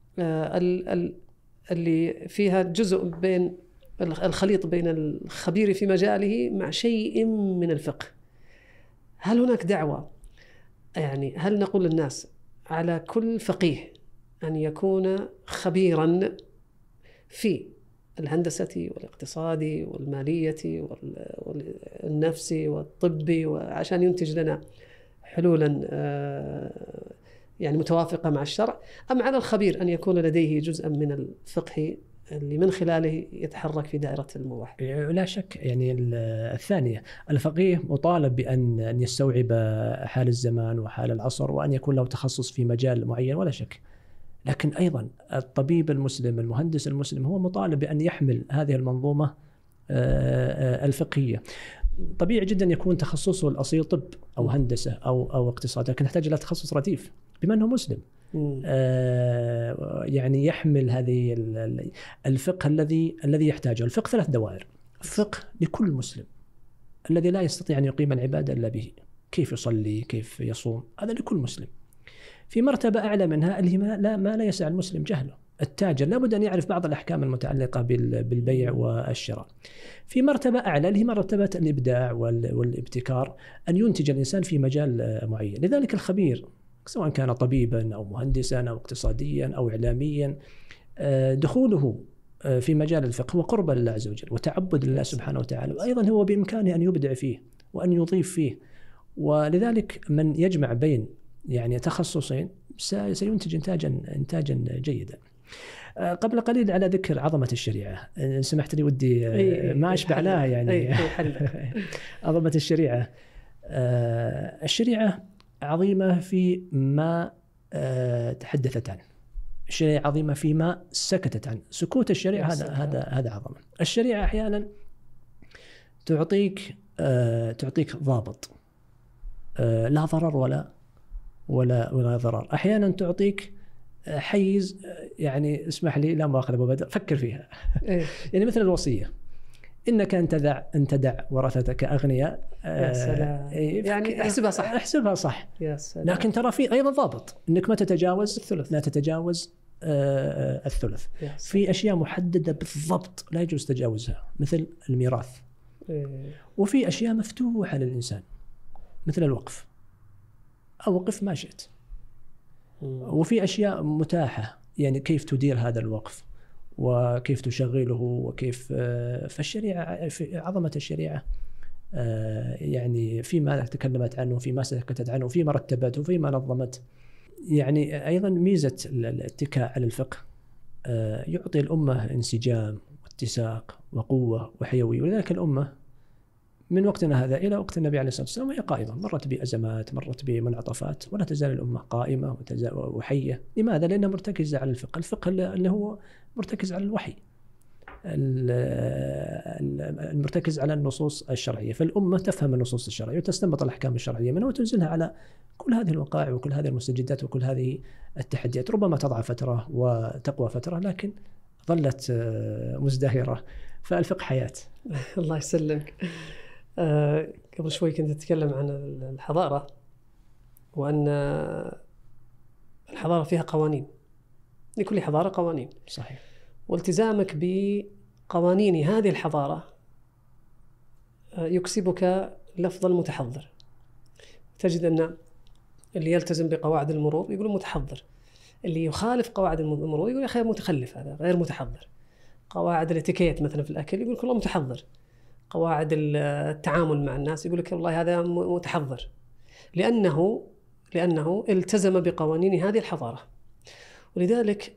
اللي فيها جزء بين الخليط بين الخبير في مجاله مع شيء من الفقه. هل هناك دعوة، يعني هل نقول للناس على كل فقيه أن يكون خبيرا في الهندسة والاقتصادي والمالية والنفسي والطبي، وعشان ينتج لنا حلولا يعني متوافقة مع الشرع، أم على الخبير أن يكون لديه جزءا من الفقه اللي من خلاله يتحرك في دائرة المباح؟ لا شك، يعني الثانية، الفقيه مطالب بأن أن يستوعب حال الزمان وحال العصر، وأن يكون له تخصص في مجال معين ولا شك. لكن أيضا الطبيب المسلم، المهندس المسلم، هو مطالب بأن يحمل هذه المنظومة الفقهية. طبيعي جدا يكون تخصصه الأصيل طب أو هندسة أو أو اقتصاد، لكن يحتاج إلى تخصص رديف بما أنه مسلم. آه يعني يحمل هذه الفقه الذي الذي يحتاجه. الفقه ثلاث دوائر: فقه لكل مسلم الذي لا يستطيع أن يقيم العبادة إلا به، كيف يصلي، كيف يصوم، هذا لكل مسلم. في مرتبة أعلى منها اللي ما لا, ما لا يسع المسلم جهله، التاجر لابد أن يعرف بعض الأحكام المتعلقة بالبيع والشراء. في مرتبة أعلى اللي هي مرتبة الإبداع والابتكار، أن ينتج الإنسان في مجال معين. لذلك الخبير سواء كان طبيبا أو مهندسا أو اقتصاديا أو إعلاميا، دخوله في مجال الفقه هو قرب لله عز وجل وتعبد لله سبحانه وتعالى، وأيضا هو بإمكانه أن يبدع فيه وأن يضيف فيه. ولذلك من يجمع بين يعني تخصصين سينتج إنتاجا إنتاجا جيدا. قبل قليل على ذكر عظمة الشريعة، إن سمحت لي ودي ما أشبع لها يعني عظمة الشريعة. الشريعة عظيمة في ما تحدثت عنه، الشريعة عظيمة فيما سكتت عنه. سكوت الشريعة هذا هذا هذا عظمة. الشريعة أحيانا تعطيك تعطيك ضابط لا ضرر ولا ولا ولا ضرر. أحيانا تعطيك حيز، يعني اسمح لي لا مؤاخذة أبو بدر، فكر فيها. يعني مثل الوصية: إنك أن تدع أن تدع ورثتك أغنياء. يا سلام. يعني احسبها صح، احسبها صح. يا سلام. لكن ترى في أيضا ضابط، إنك ما تتجاوز الثلث، لا تتجاوز آه الثلث. في أشياء محددة بالضبط لا يجوز تجاوزها، مثل الميراث. وفي أشياء مفتوحة للإنسان مثل الوقف، أوقف ما شئت. وفي أشياء متاحة، يعني كيف تدير هذا الوقف وكيف تشغله وكيف. فالشريعة، في عظمة الشريعة يعني فيما تكلمت عنه، فيما سكتت عنه، فيما رتبته، فيما نظمت. يعني أيضا ميزة الاتكاء على الفقه يعطي الأمة انسجام واتساق وقوة وحيوية. ولذلك الأمة من وقتنا هذا إلى وقت النبي عليه الصلاة والسلام وهي قائمة، مرت بأزمات، مرت بمنعطفات، ولا تزال الأمة قائمة وحية. لماذا؟ لأنها مرتكزة على الفقه، الفقه اللي هو مرتكز على الوحي، المرتكز على النصوص الشرعية. فالأمة تفهم النصوص الشرعية وتستنبط الأحكام الشرعية منها وتنزلها على كل هذه الوقائع وكل هذه المستجدات وكل هذه التحديات. ربما تضعف فترة وتقوى فترة، لكن ظلت مزدهرة. فالفقه حياة. الله يسلمك. آه قبل شوي كنت أتكلم عن الحضارة، وأن الحضارة فيها قوانين، لكل حضارة قوانين. صحيح. والتزامك بقوانين هذه الحضارة يكسبك لفظ المتحضر. تجد أن اللي يلتزم بقواعد المرور يقول متحضر، اللي يخالف قواعد المرور يقول يا أخي متخلف، هذا غير متحضر. قواعد الاتيكيت مثلا في الأكل يقول كله متحضر. قواعد التعامل مع الناس يقول لك والله هذا متحضر، لأنه لأنه التزم بقوانين هذه الحضارة. ولذلك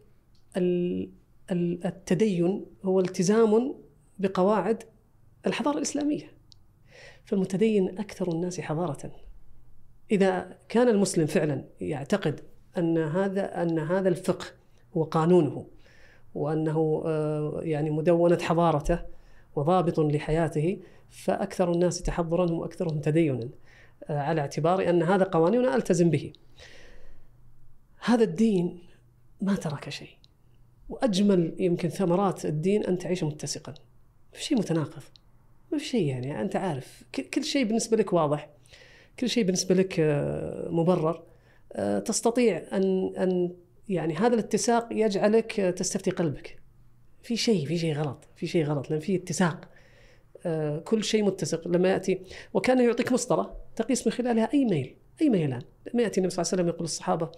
التدين هو التزام بقواعد الحضارة الإسلامية. فالمتدين أكثر الناس حضارة. إذا كان المسلم فعلا يعتقد أن هذا أن هذا الفقه هو قانونه، وأنه يعني مدونة حضارته وضابط لحياته، فأكثر الناس تحضرا وأكثرهم تدينا، على اعتبار أن هذا قوانين ألتزم به. هذا الدين ما ترك شيء، وأجمل يمكن ثمرات الدين أن تعيش متسقا، ما في شيء متناقض، ما في شيء، يعني أنت عارف كل شيء بالنسبة لك واضح، كل شيء بالنسبة لك مبرر، تستطيع أن أن يعني هذا الاتساق يجعلك تستفتي قلبك في شيء في شيء غلط في شيء غلط لأن في اتساق، كل شيء متسق. لما يأتي وكان يعطيك مسطرة تقيس من خلالها أي ميل أي ميلان. لما يأتي النبي صلى الله عليه وسلم يقول للصحابة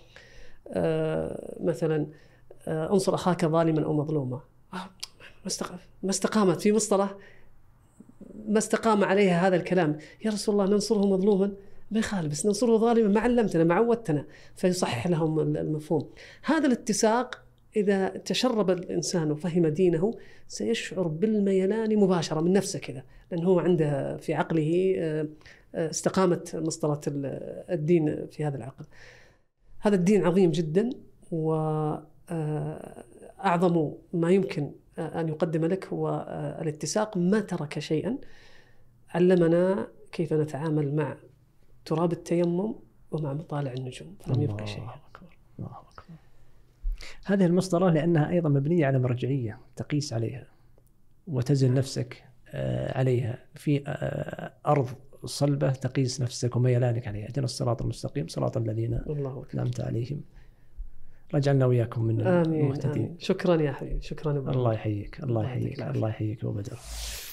مثلا انصر أخاك ظالما أو مظلوما، ما استقامت في مسطرة، ما استقام عليها هذا الكلام. يا رسول الله ننصره مظلوما ما يخالف، بس ننصره ظالما ما علمتنا ما عودتنا، فيصحح لهم المفهوم. هذا الاتساق إذا تشرب الإنسان وفهم دينه سيشعر بالميلان مباشرة من نفسه كذا، لأنه هو عنده في عقله استقامت مسطرة الدين في هذا العقل. هذا الدين عظيم جدا، وأعظم ما يمكن أن يقدم لك هو الاتساق. ما ترك شيئا، علمنا كيف نتعامل مع تراب التيمم ومع مطالع النجوم، فلم يبقى شيء. الله أكبر. هذه المسطرة لأنها أيضا مبنية على مرجعية تقيس عليها وتزن نفسك عليها، في أرض صلبة تقيس نفسك وميلانك عليها. اهدنا الصراط المستقيم صراط الذين أنعمت عليهم. رجعنا وياكم من المهتدين. شكرا يا حبيبي، شكرا. الله يحييك الله يحييك الله يحييك أبو بدر.